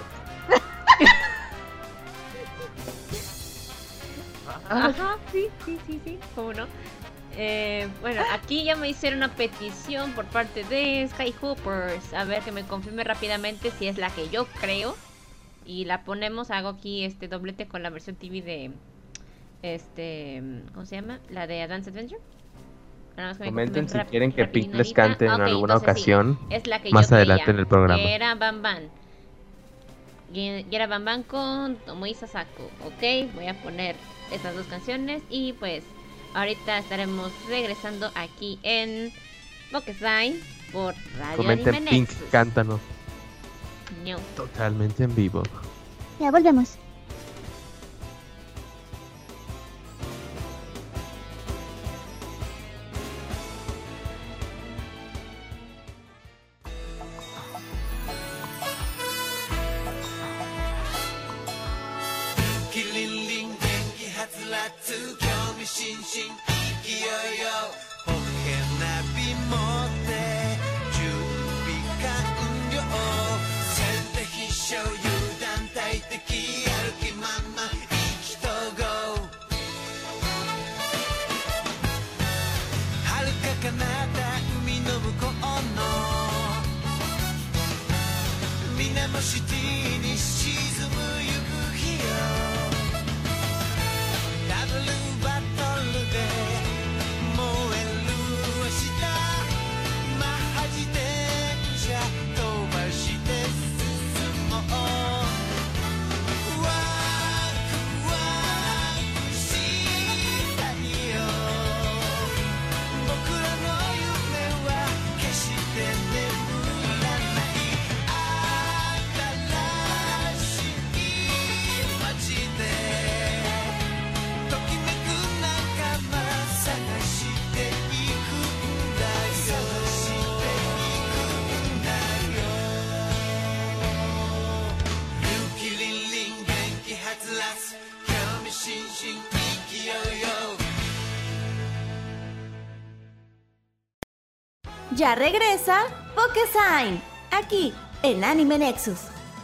Ajá, sí, cómo no. Bueno, aquí ya me hicieron una petición por parte de Skyhoppers. A ver, que me confirme rápidamente si es la que yo creo. Y la ponemos, hago aquí doblete con la versión TV de ¿cómo se llama? La de Advance Adventure. Comenten si quieren que Pink les cante en alguna ocasión. Sí, es la que más yo adelante veía, en el programa. Que era Banban. Y era Banban con Tomoe Sasako. Ok, voy a poner estas dos canciones y pues ahorita estaremos regresando aquí en Pokesign por Radio Comenten Anime Pink, Nexus. cántanos. No. Totalmente en vivo. Ya volvemos. Ya regresa Pokesign, aquí en Anime Nexus.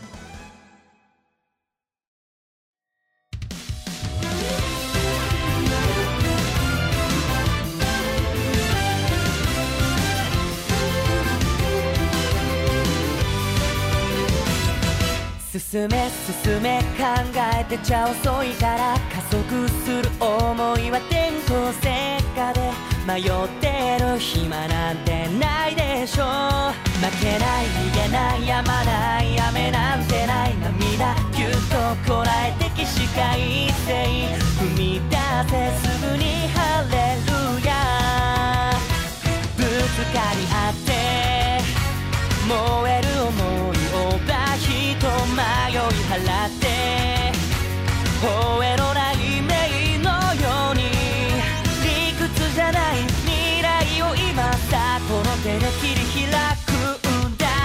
進め進め考えてちゃ遅いから加速する想いは電光石火で迷ってる暇なんてないでしょう負けない逃げないやまない雨なんてない涙ぎゅっとこらえて起死回生踏み出せすぐにハレルヤぶつかり合って燃える想いを火と迷い払って吠えのない命のように理屈じゃない未来を今さこの手で切り開くんだ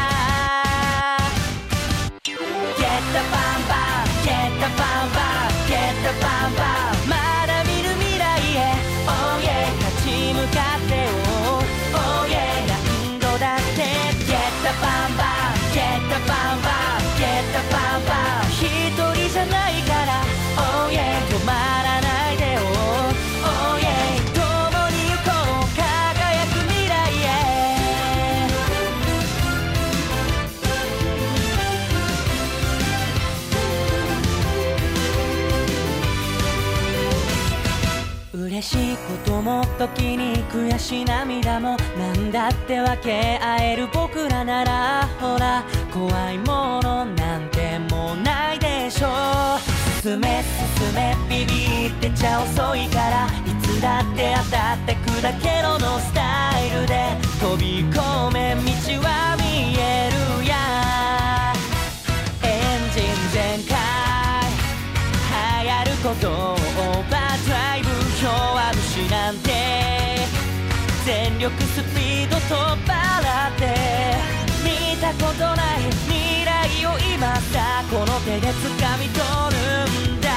Get the bam bam Get the bam bam Get the bam bam まだ見る未来へ Oh yeah 立ち向かってよ Oh yeah 何度だって Get the bam bam Get the bam bam Get the bam bam 一人じゃないから Oh yeah 止まらないでよ Oh yeah 共に行こう輝く未来へ嬉しいことも時に悔しい涙もなんだって分け合える僕らならほら怖いものなんてもうないでしょう進め進めビビってちゃ遅いからいつだって当たってくだけのスタイルで飛び込め道は見えるやエンジン全開流行ることをオーバードライブ弱虫なんて全力スピードとバラって見たことない未来を今さこの手で掴み取るんだ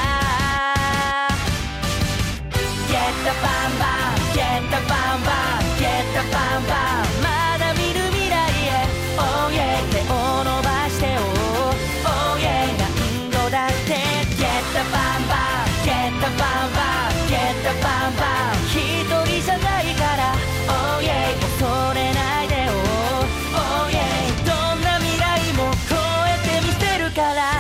Get the bam bam Get the bam bam Get the bam bam まだ見る未来へ Oh yeah 手を伸ばしてよ Oh yeah 何度だって Get the bam bam Get the bam bam Get the bam bam 一人じゃないから Oh yeah 恐れないでよ Oh yeah どんな未来も超えてみせるから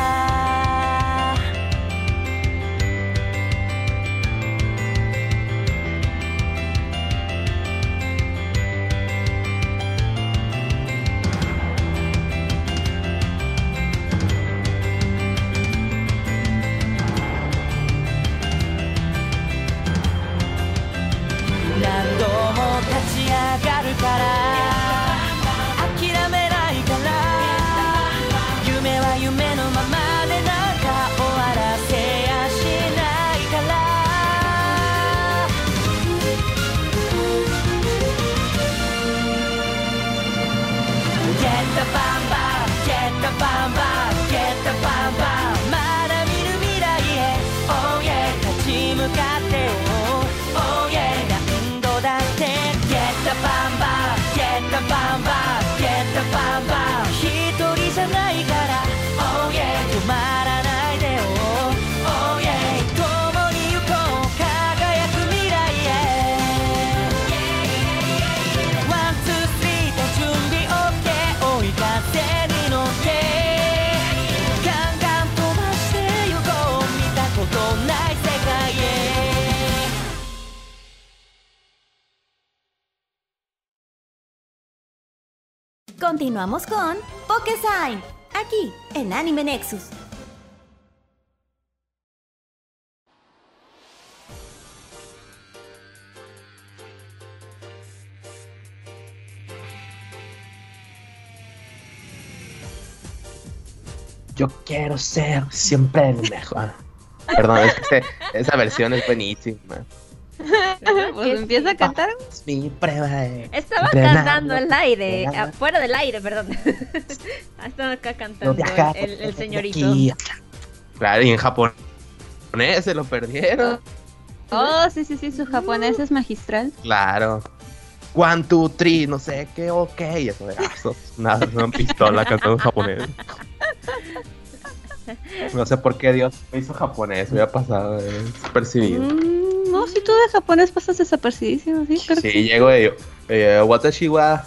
バンバンゲッタバンバン一人じゃないから Oh yeah 止まらないでよ Oh yeah 共に行こう輝く未来へ One, two, three で準備 OK 追い風に乗ってガンガン飛ばして行こう見たことない世界へ Continuamos con Pokesign, aquí en Anime Nexus. Yo quiero ser siempre el mejor. Perdón, es que esa versión es buenísima. Pues empieza a cantar. Es mi prueba de Estaba entrenar, cantando al aire, entrenar. fuera del aire, perdón. Estaba acá cantando Viajar, el señorito. aquí. Claro, y en japonés se lo perdieron. Oh, sí, su japonés es magistral. Claro. 1, 2, 3, no sé qué, ok. Y eso de nada, una pistola cantando en japonés. No sé por qué Dios me hizo japonés, me había pasado desapercibido. No, si tú de japonés pasas desapercibidísimo, sí, creo que Sí, llego de Watashi wa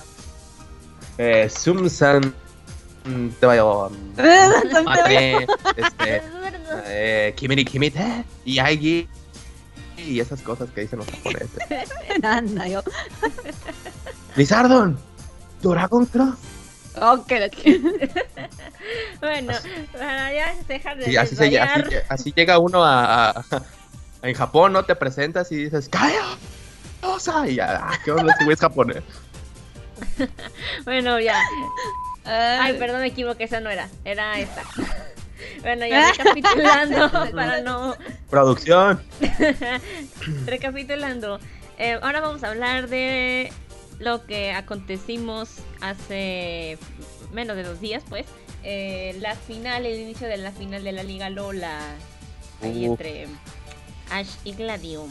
Sum-san te vaya Matre, Kimi ni Kimite y Aigi y esas cosas que dicen los japoneses. Anda, yo. Lizardon, Dragon Cross. Ok, Bueno, para ya dejar de Sí, desvariar. así llega uno en Japón, ¿no? Te presentas y dices, ¡Kaya! ¡Osa! Y ya, ¿qué onda si es japonés? Bueno, ya. Ay, perdón, me equivoqué, esa no era. Era esta. Bueno, ya recapitulando para no... Producción. Recapitulando. Ahora vamos a hablar de lo que acontecimos hace menos de 2 días, pues. La final, el inicio de la final de la Liga Lola. Ahí entre Ash y Gladium.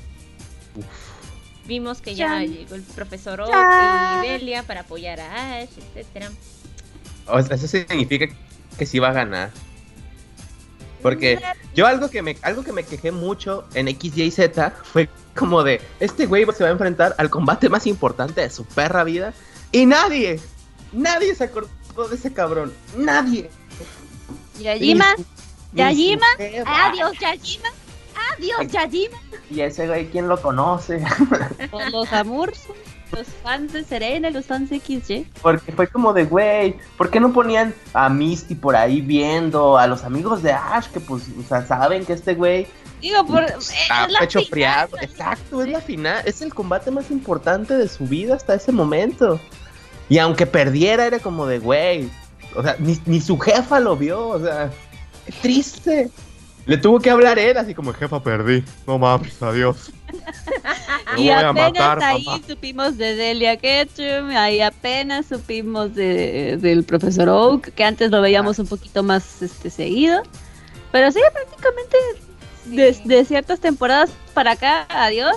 Vimos que ya llegó el profesor Oak y Delia para apoyar a Ash, etcétera. O sea, eso significa que sí va a ganar. Porque yo algo que me quejé mucho en X, Y, Z fue como de, este güey se va a enfrentar al combate más importante de su perra vida y nadie se acordó de ese cabrón, nadie. Yajima, Yajima, Adiós, Yajima. Adiós, Yajima. Y ese güey, ¿quién lo conoce? los amores, los fans de Serena, los fans de XY. Porque fue como de, güey, ¿por qué no ponían a Misty por ahí viendo a los amigos de Ash que pues, o sea, saben que este güey Digo, por está pecho friado? Exacto, es la final, es el combate más importante de su vida hasta ese momento. Y aunque perdiera era como de, güey, o sea, ni su jefa lo vio, o sea, qué triste. Le tuvo que hablar él, así como, jefa, perdí, no mames, adiós. Me y voy a apenas matar, ahí mamá. supimos de Delia Ketchum, ahí apenas supimos del profesor Oak, que antes lo veíamos un poquito más seguido. Pero sí, prácticamente de ciertas temporadas para acá, adiós.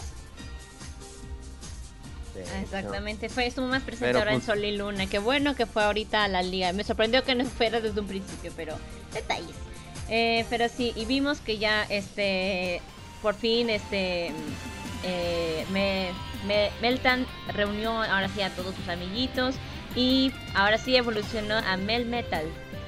Exactamente, estuvo más presente Pero, ahora pues, en Sol y Luna. Qué bueno que fue ahorita a la liga. Me sorprendió que no fuera desde un principio, pero detalles. Pero sí, y vimos que ya por fin Meltan reunió ahora sí a todos sus amiguitos y ahora sí evolucionó a Melmetal.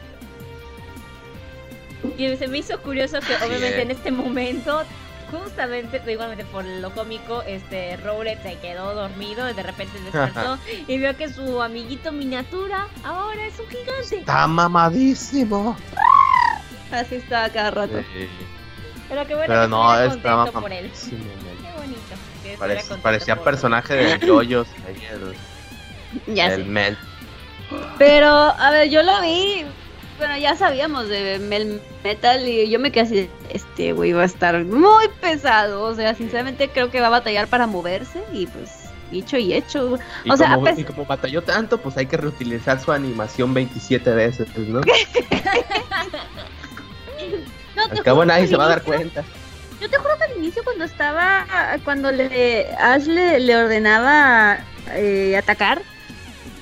Y se me hizo curioso que obviamente en este momento, justamente, igualmente por lo cómico, Rowlet se quedó dormido y de repente despertó y vio que su amiguito miniatura ahora es un gigante. Está mamadísimo. Así estaba cada rato. Pero qué bueno, Pero que no, estuviera estaba contento por él. mamadísimo. Qué bonito. Que estuviera contento Parecía por- personaje de JoJo's ahí Ya el sé. Mel. Pero, a ver, yo lo vi. Bueno, ya sabíamos de Melmetal y yo me quedé así, este güey va a estar muy pesado. O sea, sinceramente creo que va a batallar para moverse y pues, dicho y hecho. Y, O sea, y como batalló tanto, pues hay que reutilizar su animación 27 veces, ¿no? No, te Al cabo juro nadie que se va a al dar inicio- cuenta. Yo te juro que al inicio cuando Ash le ordenaba atacar,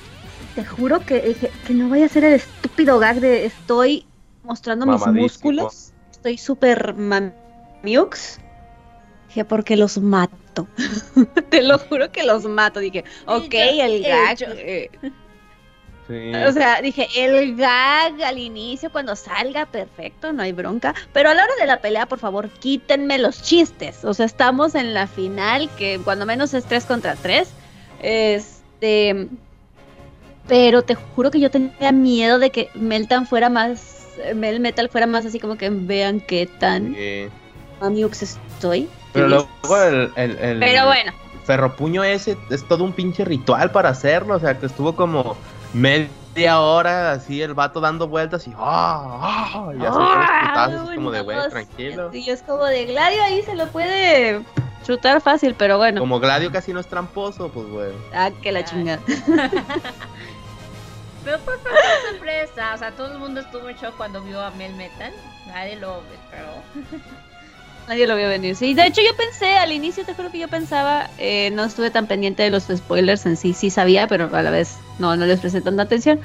te juro que no vaya a ser el estúpido gag de estoy mostrando mis músculos, estoy súper mamiux. Dije, porque los mato. Te lo juro que los mato. Dije, ok, el gag. Sí. O sea, dije, el gag al inicio, cuando salga, perfecto, no hay bronca. Pero a la hora de la pelea, por favor, quítenme los chistes. O sea, estamos en la final, que cuando menos es 3 contra 3. Pero te juro que yo tenía miedo de que Melmetal fuera más así como que vean qué tan mamiux estoy. Pero luego Pero bueno. Ferropuño ese es todo un pinche ritual para hacerlo, o sea, que estuvo como media hora así el vato dando vueltas y y así así como de güey, tranquilo. Y es como de Gladio ahí se lo puede chutar fácil, pero bueno. Como Gladio casi no es tramposo, pues bueno. Que la chingada. Pero fue una sorpresa, o sea, todo el mundo estuvo en shock cuando vio a Melmetal. Nadie lo esperó. Nadie lo vio venir, sí. De hecho, yo pensé, al inicio te juro que yo pensaba, no estuve tan pendiente de los spoilers en sí sabía, pero a la vez no les presté tanta atención.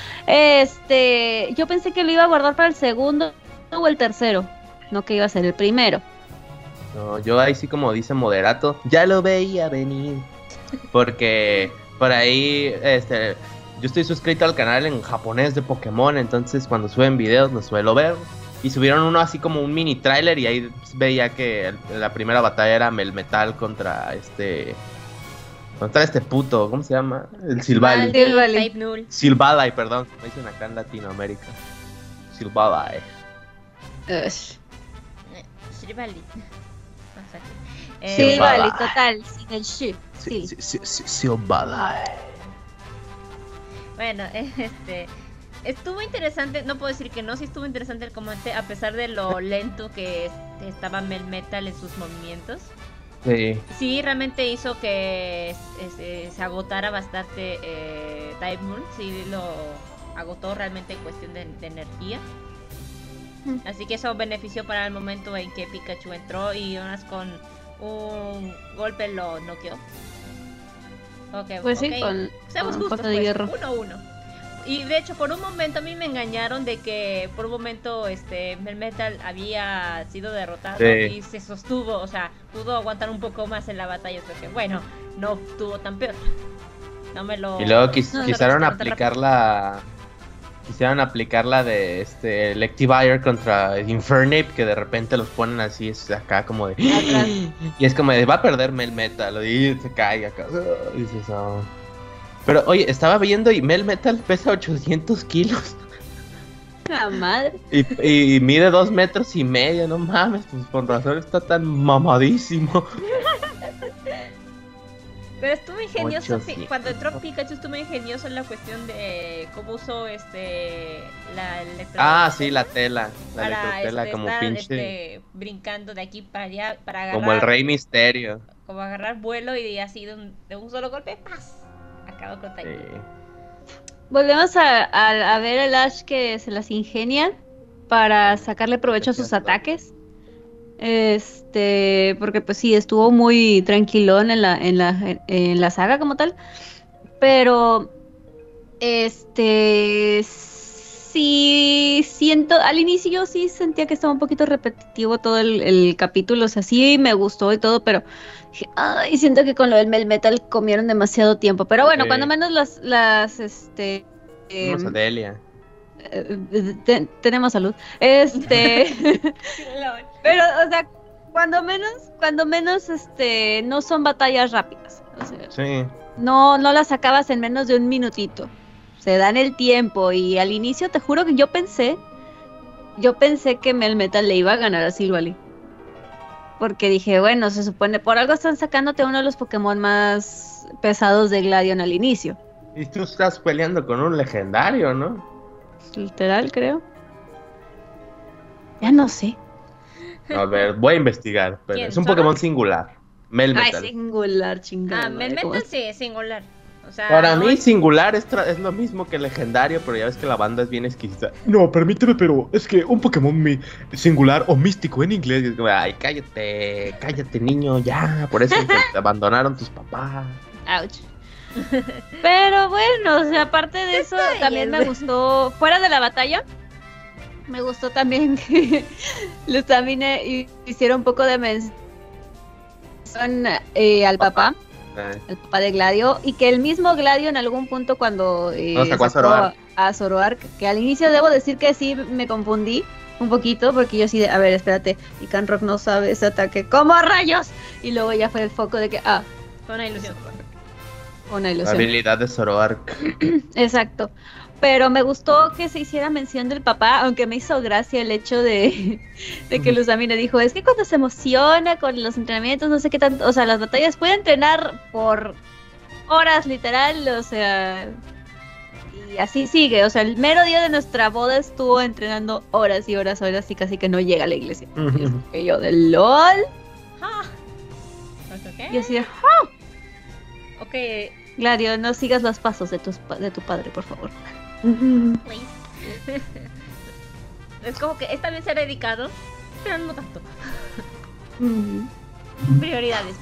Yo pensé que lo iba a guardar para el segundo o el tercero, no que iba a ser el primero. No, yo ahí sí, como dice Moderato, ya lo veía venir. Porque por ahí, yo estoy suscrito al canal en japonés de Pokémon, entonces cuando suben videos los suelo ver. Y subieron uno así como un mini tráiler y ahí veía que la primera batalla era Melmetal contra este puto, ¿cómo se llama? El Silvally. Silvally, perdón, como dicen acá en Latinoamérica. Silvally. Silvally. Silvally, total, sin el shi. Silvally. Bueno, estuvo interesante, no puedo decir que no, sí estuvo interesante el combate, a pesar de lo lento que estaba Melmetal en sus movimientos. Sí. Sí, realmente hizo que se agotara bastante Type Moon, sí lo agotó realmente en cuestión de energía. Así que eso benefició para el momento en que Pikachu entró y unas con un golpe lo noqueó. Pues sí, con justo, de hierro. 1-1. Y de hecho, por un momento a mí me engañaron de que por un momento Melmetal había sido derrotado y se sostuvo, o sea, pudo aguantar un poco más en la batalla, o sea que bueno, no estuvo tan peor. No me lo... Y luego quisieron aplicar la de Electivire contra Infernape, que de repente los ponen así, es acá como de... Y es como de, va a perder Melmetal, y se cae acá, y dices, oh. Pero oye, estaba viendo y Melmetal pesa 800 kilos. La madre. Y mide 2 metros y medio, no mames, pues con razón está tan mamadísimo. Pero estuvo ingenioso, cuando entró Pikachu estuvo ingenioso en la cuestión de cómo usó la sí, la tela, la electrotela, como estar, pinche brincando de aquí para allá para agarrar, como el Rey Misterio, como agarrar vuelo y así de un solo golpe, ¡paz! Acabó con Type. Sí. Volvemos a ver el Ash que se las ingenia para sacarle provecho a sus ataques. Porque pues sí, estuvo muy tranquilón en la saga como tal. Pero sí siento, al inicio yo sí sentía que estaba un poquito repetitivo todo el capítulo, o sea, sí me gustó y todo, pero siento que con lo del Melmetal comieron demasiado tiempo. Pero bueno, cuando menos las vamos a Delia. Tenemos salud. Pero, o sea, cuando menos no son batallas rápidas. O sea, sí. No las acabas en menos de un minutito. Se dan el tiempo y al inicio te juro que yo pensé que Melmetal le iba a ganar a Silvally. Porque dije, bueno, se supone, por algo están sacándote uno de los Pokémon más pesados de Gladion al inicio. Y tú estás peleando con un legendario, ¿no? Literal, creo. Ya no sé. A ver, voy a investigar. Pero es un Pokémon singular. Melmetal. Singular, chingada. Melmetal sí, es singular. O sea, para mí singular es lo mismo que legendario, pero ya ves que la banda es bien exquisita. No, permíteme, pero es que un Pokémon singular o místico en inglés. Es como, ay, cállate niño, ya. Por eso te abandonaron tus papás. Ouch. Pero bueno, o sea, aparte de eso, también me gustó, fuera de la batalla, me gustó también que los también hicieron un poco de mención al papá. El papá de Gladio, y que el mismo Gladio en algún punto cuando sacó a Zoroark, que al inicio debo decir que sí me confundí un poquito, porque yo sí de, a ver, espérate, y Canrock no sabe ese ataque, ¿cómo rayos? Y luego ya fue el foco de que, fue una ilusión. Una ilusión. La habilidad de Zoroark. Exacto. Pero me gustó que se hiciera mención del papá, aunque me hizo gracia el hecho de que Luzamine dijo, es que cuando se emociona con los entrenamientos, no sé qué tanto, o sea, las batallas puede entrenar por horas literal, o sea, y así sigue, o sea, el mero día de nuestra boda estuvo entrenando horas y horas y casi que no llega a la iglesia. Y yo de LOL. Y así de, Ok. Gladio, no sigas los pasos de tu padre, por favor. Es como que está bien ser dedicado, pero no tanto. Prioridades.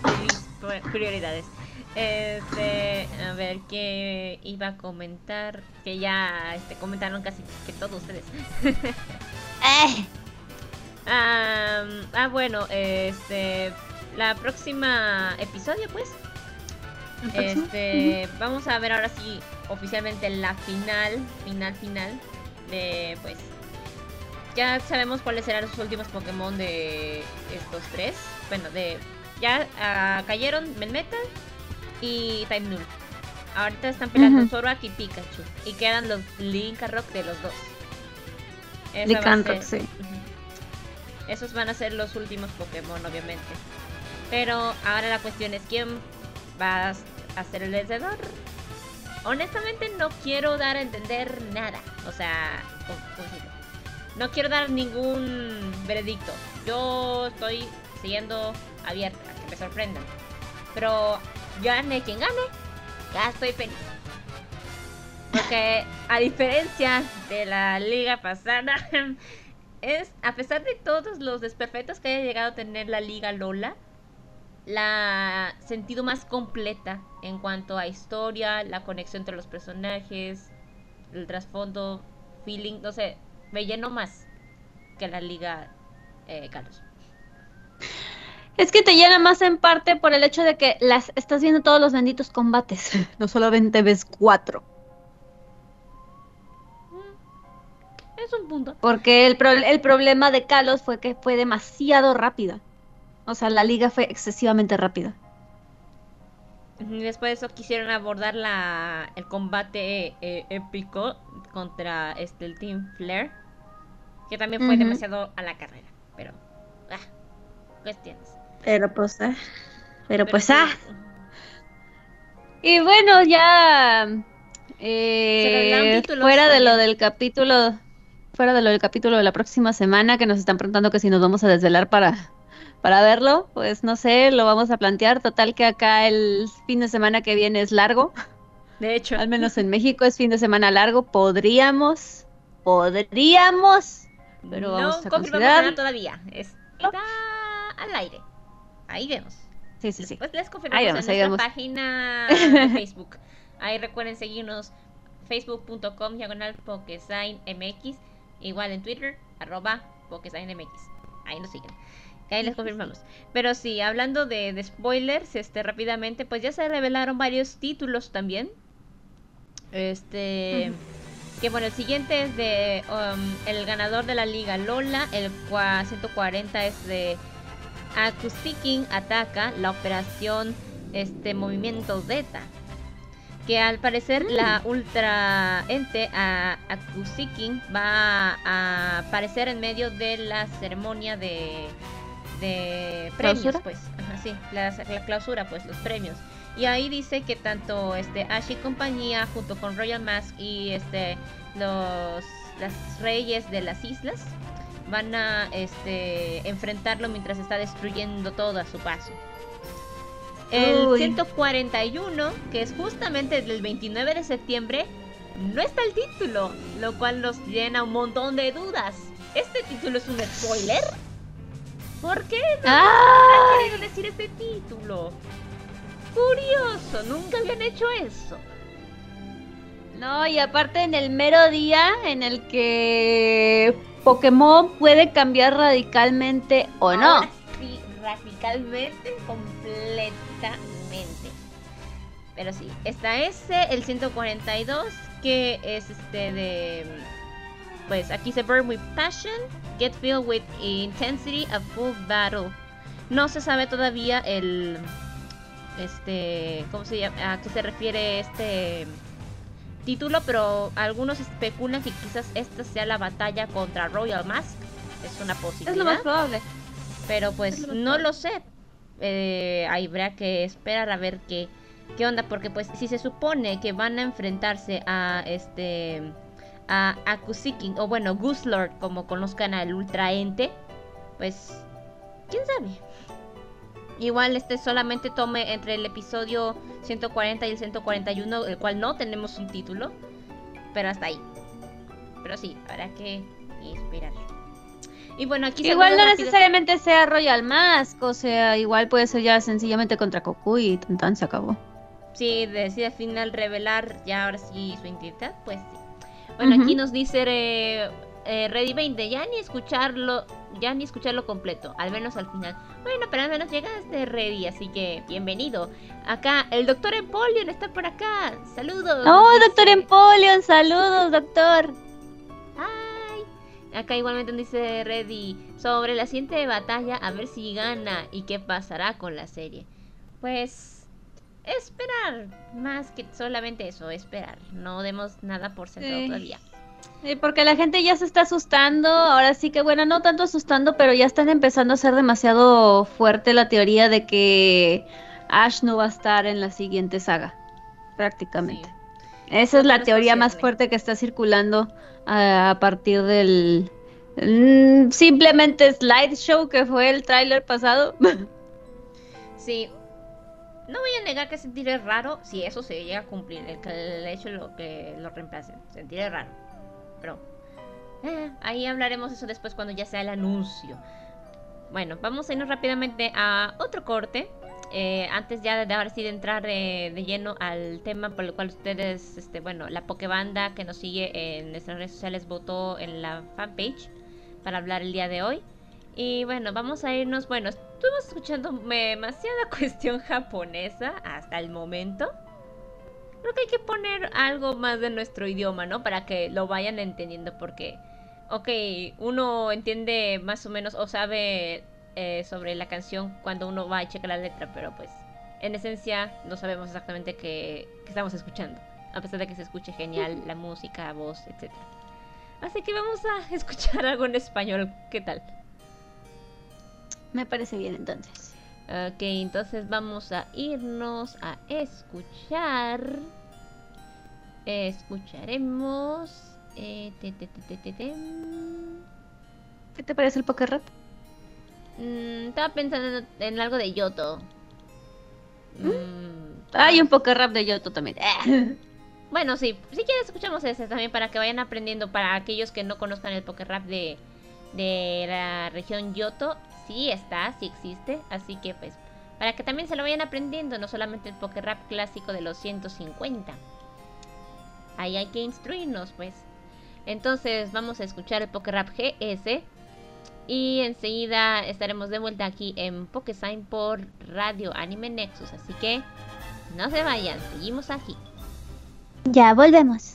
A ver, ¿qué iba a comentar? Que ya comentaron casi que todos ustedes. Bueno, la próxima episodio, pues. Vamos a ver ahora sí oficialmente la final de, pues, ya sabemos cuáles serán los últimos Pokémon de estos tres. Bueno, ya cayeron Melmetal y Time Null. Ahorita están peleando Zoroark y Pikachu, y quedan los Lycanroc de los dos. Lycanroc, sí. Esos van a ser los últimos Pokémon, obviamente. Pero ahora la cuestión es quién va a ser el vencedor. Honestamente no quiero dar a entender nada. O sea, no quiero dar ningún veredicto. Yo estoy siguiendo abierta a que me sorprendan. Pero gane quien gane, ya estoy feliz. Porque a diferencia de la liga pasada, a pesar de todos los desperfectos que haya llegado a tener la liga Lola, la sentido más completa en cuanto a historia, la conexión entre los personajes, el trasfondo, feeling, no sé, me llenó más que la liga Kalos. Es que te llena más en parte por el hecho de que estás viendo todos los benditos combates, no solamente ves 4. Es un punto. Porque el problema de Kalos fue que fue demasiado rápida. O sea, la liga fue excesivamente rápida. Después de eso quisieron abordar el combate épico contra el Team Flare, que también fue demasiado a la carrera. Pero, cuestiones. Pero pues, Y bueno, ya fuera de lo del capítulo de la próxima semana, que nos están preguntando que si nos vamos a desvelar para verlo, pues no sé, lo vamos a plantear. Total que acá el fin de semana que viene es largo. De hecho. Al menos en México es fin de semana largo. Podríamos, pero vamos a considerar. Nada todavía. Está al aire. Ahí vemos. Sí. Después les confirmamos en nuestra página de Facebook. Ahí recuerden seguirnos, facebook.com/PokeSignMX. Igual en Twitter, @PokeSignMX. Ahí nos siguen. Ahí les confirmamos. Pero sí, hablando de spoilers, rápidamente, pues ya se revelaron varios títulos también. Que bueno, el siguiente es de el ganador de la Liga Lola, el 140 es de Akusikin Ataca, la operación Movimiento Zeta. Que al parecer la Ultra Ente Akusikin va a aparecer en medio de la ceremonia de premios, ¿clausura? Pues, sí, la clausura, pues, los premios. Y ahí dice que tanto Ash y compañía, junto con Royal Mask y las reyes de las islas, van a enfrentarlo mientras está destruyendo todo a su paso. El 141, que es justamente del 29 de septiembre, no está el título, lo cual nos llena un montón de dudas. ¿Este título es un spoiler? ¿Por qué no ha querido decir este título? curioso, nunca habían hecho eso. No, y aparte en el mero día en el que Pokémon puede cambiar radicalmente o no. Ahora sí, radicalmente, completamente. Pero sí, está el 142, que es de... Pues aquí se burn with passion, get filled with intensity, a full battle. No se sabe todavía el... ¿cómo se llama? ¿A qué se refiere este título? Pero algunos especulan que quizás esta sea la batalla contra Royal Mask. Es una posibilidad. Es lo más probable. Pero pues no lo sé. Habrá que esperar a ver qué onda, porque pues si se supone que van a enfrentarse a a Kusikin, o bueno, Guzlord, como conozcan al Ultra Ente, pues quién sabe. Igual solamente tome entre el episodio 140 y el 141, el cual no tenemos un título, pero hasta ahí. Pero sí, habrá que esperar. Y bueno, aquí igual no necesariamente sea Royal Mask, o sea, igual puede ser ya sencillamente contra Kokui y tan se acabó. Sí, decide al final revelar ya ahora sí su identidad, pues sí. Bueno, aquí nos dice Ready 20, ya ni escucharlo completo, al menos al final. Bueno, pero al menos llegaste, Ready, así que bienvenido. Acá, el Doctor Empoleon está por acá, saludos. ¡Oh, Doctor Empoleon! ¡Saludos, doctor! ¡Ay! Acá igualmente dice Ready, sobre la siguiente batalla, a ver si gana y qué pasará con la serie. Pues... esperar, más que solamente eso, esperar. No demos nada por sentado todavía. Sí, porque la gente ya se está asustando. Ahora sí que, bueno, no tanto asustando, pero ya están empezando a ser demasiado fuerte la teoría de que Ash no va a estar en la siguiente saga, prácticamente. Sí. Esa es la teoría más fuerte que está circulando a partir del simplemente slideshow que fue el tráiler pasado. Sí. No voy a negar que sentiré raro si eso se llega a cumplir, el hecho de que lo reemplacen. Sentiré raro. Pero ahí hablaremos eso después cuando ya sea el anuncio. Bueno, vamos a irnos rápidamente a otro corte. Antes ya de ahora sí de entrar de lleno al tema por el cual ustedes, la Pokebanda que nos sigue en nuestras redes sociales votó en la fanpage para hablar el día de hoy. Y bueno, vamos a irnos, estuvimos escuchando demasiada cuestión japonesa hasta el momento. Creo que hay que poner algo más de nuestro idioma, ¿no? Para que lo vayan entendiendo, porque, uno entiende más o menos o sabe sobre la canción cuando uno va y checa la letra, pero pues, en esencia, no sabemos exactamente qué estamos escuchando, a pesar de que se escuche genial la música, voz, etc. Así que vamos a escuchar algo en español, ¿qué tal? Me parece bien, entonces. Ok, entonces vamos a irnos a escuchar. Escucharemos. ¿Qué te parece el Poké Rap? Estaba pensando en algo de Yoto. Hay un Poké Rap de Yoto también. Bueno, sí, si quieres escuchamos ese también para que vayan aprendiendo. Para aquellos que no conozcan el Poké Rap de la región Yoto. Sí existe, así que pues para que también se lo vayan aprendiendo, no solamente el Poké Rap clásico de los 150. Ahí hay que instruirnos, pues. Entonces vamos a escuchar el Poké Rap GS y enseguida estaremos de vuelta aquí en Pokésign por Radio Anime Nexus, así que no se vayan, seguimos aquí. Ya volvemos.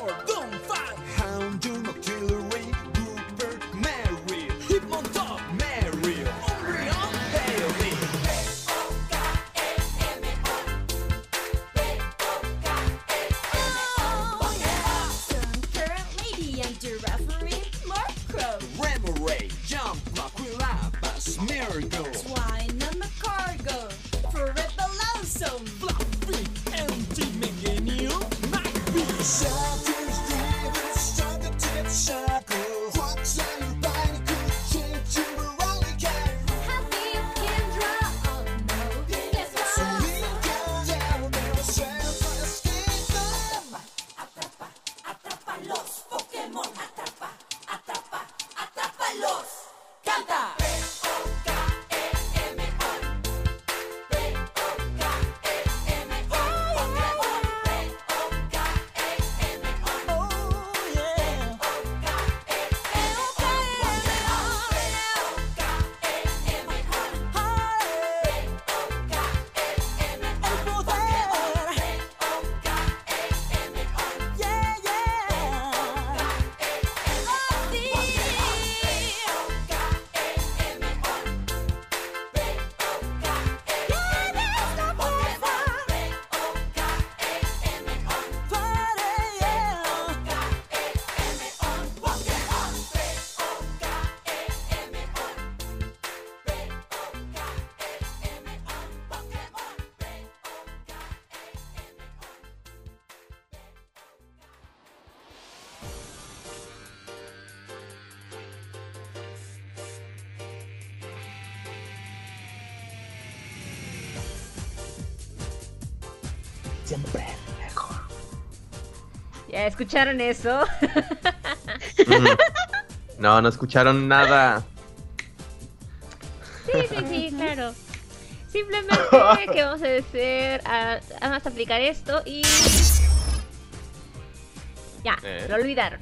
Don't fight Hound do no killery Rupert Mary Hitmon Top Mary Umbreon Bailey Current lady and your referee Marco Remoray Jump Maquilabas Miracle Swine on the cargo For Rebel Awesome Fluffy Empty Meganium McBee Shelters driven Started to get shackles What's on your body could change to a rolly cat Happy Kendra Oh no Guess So what we go down Never sail for escape them Siempre mejor. ¿Ya escucharon eso? No, no escucharon nada. Sí, claro. Simplemente que vamos a hacer, vamos a aplicar esto y... Ya, lo olvidaron.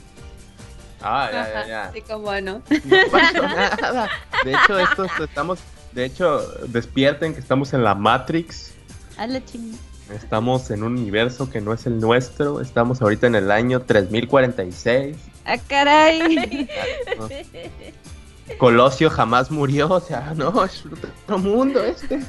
Ya. Así como no. No pasó nada. De hecho, despierten que estamos en la Matrix. A la chingada. Estamos en un universo que no es el nuestro. Estamos ahorita en el año 3046. ¡Ah, caray! No. Colosio jamás murió, o sea, no, es otro mundo este.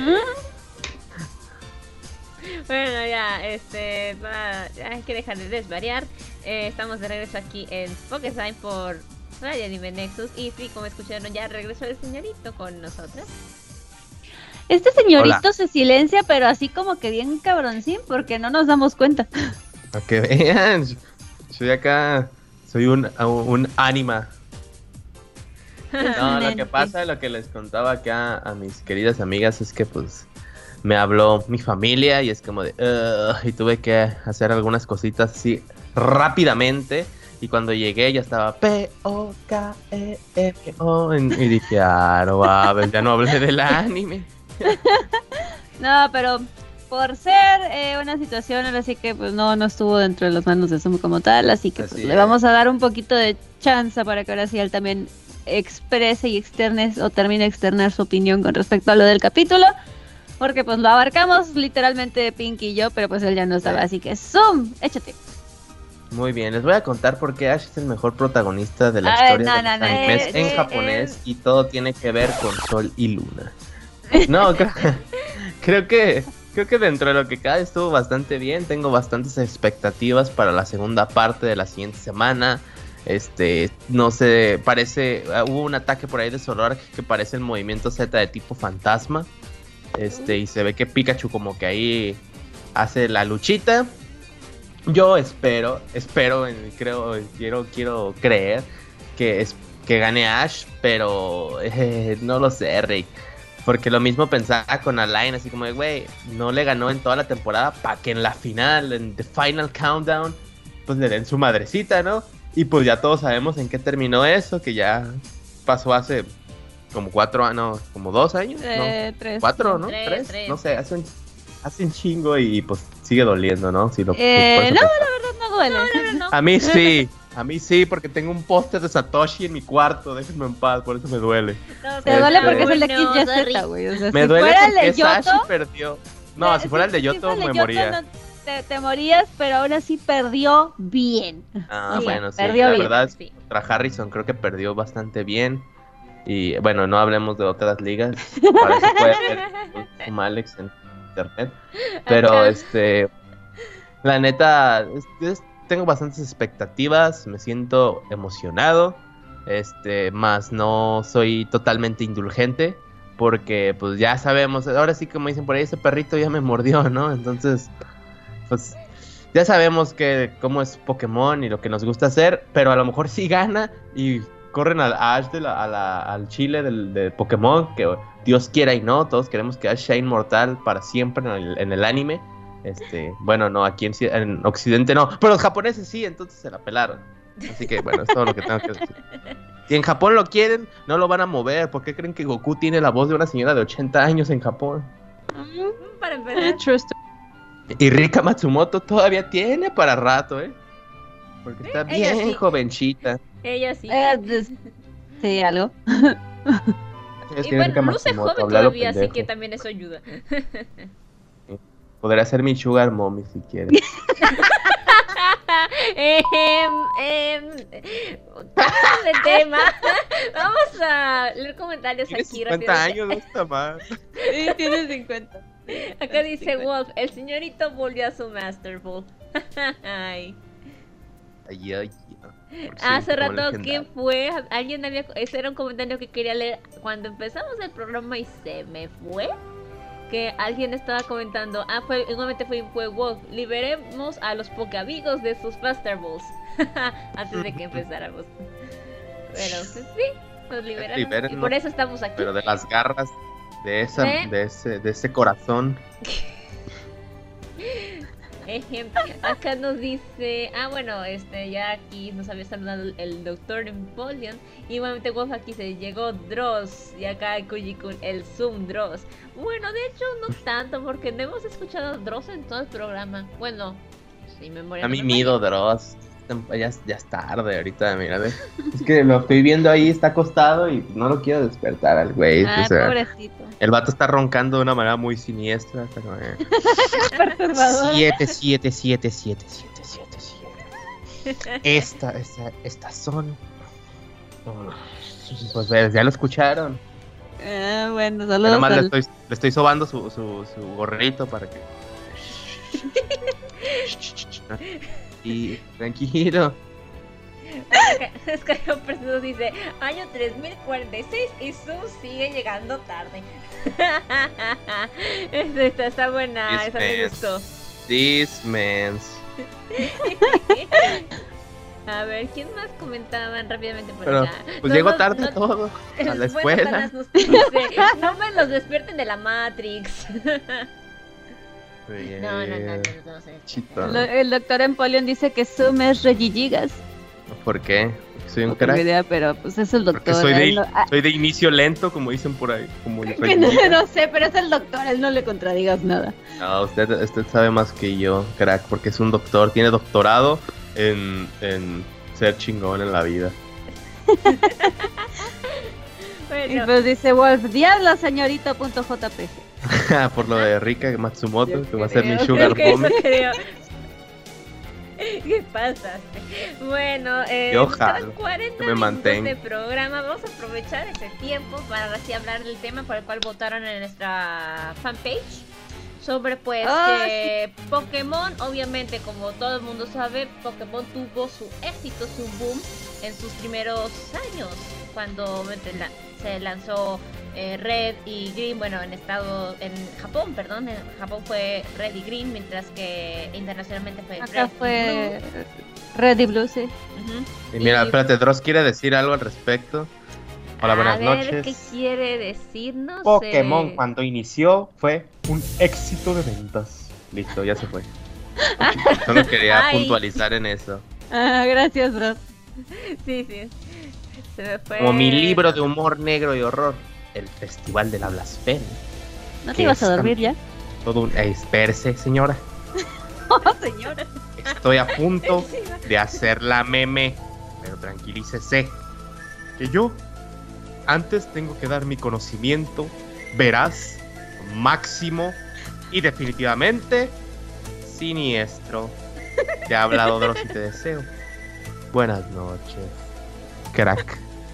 Bueno, ya, ya hay que dejar de desvariar. Estamos de regreso aquí en Pokésign por Radio Anime Nexus. Y sí, como escucharon, ya regresó el señorito con nosotras. Este señorito Hola. se silencia, pero así como que bien cabroncín, porque no nos damos cuenta. Para que vean, soy acá, soy un anima. No, lo que pasa, lo que les contaba acá a mis queridas amigas es que pues me habló mi familia y es como de y tuve que hacer algunas cositas así rápidamente y cuando llegué ya estaba P-O-K-E-M-O y dije, ya no hablé del anime. No, pero por ser una situación así que pues no estuvo dentro de las manos de Zoom como tal, así que Así pues, es. le vamos a dar un poquito de chance para que ahora sí él también exprese y externe o termine de externar su opinión con respecto a lo del capítulo, porque pues lo abarcamos literalmente Pink y yo, pero pues él ya no estaba, Sí. así que Zoom, échate. Muy bien, les voy a contar por qué Ash es el mejor protagonista de la Ay, historia de los animes en japonés y todo tiene que ver con Sol y Luna. No, creo que dentro de lo que cabe estuvo bastante bien. Tengo bastantes expectativas para la segunda parte de la siguiente semana. No sé, parece, hubo un ataque por ahí de Zoroark que parece el movimiento Z de tipo fantasma. Y se ve que Pikachu como que ahí hace la luchita. Yo quiero creer que gane Ash, pero no lo sé, Rick. Porque lo mismo pensaba con Alain, así como de, güey, no le ganó en toda la temporada para que en la final, en The Final Countdown, pues le den su madrecita, ¿no? Y pues ya todos sabemos en qué terminó eso, que ya pasó hace como 4 años, como 2 años, ¿no? 3. 4, ¿no? 3, 3, no sé, hace un chingo y pues sigue doliendo, ¿no? Si lo, No, la verdad no duele. No. A mí sí, porque tengo un póster de Satoshi en mi cuarto, déjenme en paz, por eso me duele. Te duele porque es Bueno, el de XYZ, güey. O sea, Me si duele fuera el porque de Yoto, Sashi perdió. No, si fuera el de Yoto fuera el me de moría. Yoto, te morías, pero ahora sí perdió bien. Ah, bueno, sí, perdió la bien. verdad, contra Harrison creo que perdió bastante bien. Y bueno, no hablemos de otras ligas. Para eso puede ver como Alex en internet. Pero la neta, tengo bastantes expectativas, me siento emocionado. Más no soy totalmente indulgente. Porque pues ya sabemos, ahora sí como dicen por ahí, ese perrito ya me mordió, ¿no? Entonces, pues ya sabemos cómo es Pokémon y lo que nos gusta hacer, pero a lo mejor sí gana y corren a Ash al Chile de Pokémon, que Dios quiera y no, todos queremos que Ash sea inmortal para siempre en el anime. Bueno, no, aquí en Occidente no, pero los japoneses sí, entonces se la pelaron. Así que bueno, es todo lo que tengo que decir. Si en Japón lo quieren, no lo van a mover. ¿Por qué creen que Goku tiene la voz de una señora de 80 años en Japón? Para empezar. Y Rika Matsumoto todavía tiene para rato, ¿eh? Porque está bien sí. jovencita. Ella sí. Sí, algo. Y bueno, luce joven todavía, así que también eso ayuda. Podría ser mi sugar mommy si quiere. De tema. Vamos a leer comentarios Tiene aquí 50 años, no está mal. Sí, tiene 50. Acá dice Wolf, el señorito volvió a su Master Ball. Ay. Hace rato, ¿quién fue? Alguien había... Ese era un comentario que quería leer cuando empezamos el programa y se me fue. Que alguien estaba comentando, igualmente fue Wolf, liberemos a los Pokéamigos de sus Master Balls. Antes de que empezáramos. Pero pues, sí, nos liberaron. Y por eso estamos aquí. Pero de las garras de ese corazón. Acá nos dice, bueno, ya aquí nos había saludado el Dr. Empoleon. Igualmente Wolf aquí se llegó Dross. Y acá Kuji-kun, el Zoom Dross. Bueno, de hecho no tanto, porque no hemos escuchado Dross en todo el programa. Bueno, sin memoria. A mí mido Dross. Ya es tarde ahorita, mira, ¿ves? Es que lo estoy viendo ahí, está acostado y no lo quiero despertar al güey. Ay, pobrecito. El vato está roncando de una manera muy siniestra. Perturbador. 7. Estas son. Pues ya lo escucharon. Bueno, saludos. Nada más le estoy sobando su gorrito para que. Y tranquilo. Skyhopper Perdido dice año 3046 y Zoom sigue llegando tarde. Está buena, esa me gustó. This man's. A ver, ¿quién más comentaban rápidamente por Pero, acá? Pues llego tarde todo a la escuela. Dice, no me los despierten de la Matrix. No. El doctor Empoleon dice que Zoom es Regigigas. ¿Por qué? Soy un No tengo crack. idea, pero pues es el doctor. Porque soy de inicio lento, como dicen por ahí. Como no sé, pero es el doctor, él no le contradigas nada. No, usted sabe más que yo, crack, porque es un doctor, tiene doctorado en ser chingón en la vida. Bueno. Y pues dice Wolf, diablo señorito.jpg. Por lo de Rika Matsumoto, que va a ser mi sugar mommy. ¿Qué pasa? Bueno, ojalá 40 que me minutos mantenga de programa. Vamos a aprovechar ese tiempo para así hablar del tema por el cual votaron en nuestra fanpage. Sobre pues que sí. Pokémon, obviamente, como todo el mundo sabe, Pokémon tuvo su éxito, su boom en sus primeros años, cuando se lanzó Red y Green. Bueno, en Japón, perdón, en Japón fue Red y Green, mientras que internacionalmente fue Acá Red fue y Blue. Red y Blue, sí. Y mira, espérate, Dross quiere decir algo al respecto. Hola, buenas noches. ¿Qué quiere decirnos? Pokémon cuando inició fue un éxito de ventas. Listo, ya se fue. Solo quería puntualizar en eso. Gracias, Dross. Sí. Se me fue. Como mi libro de humor negro y horror, El Festival de la Blasfemia. ¿No te ibas a dormir ya? Todo un... Espérese, señora. Oh, señora. Estoy a punto de hacer la meme, pero tranquilícese. Que yo antes tengo que dar mi conocimiento veraz, máximo y definitivamente siniestro. Te ha hablado Dross y te deseo buenas noches, crack.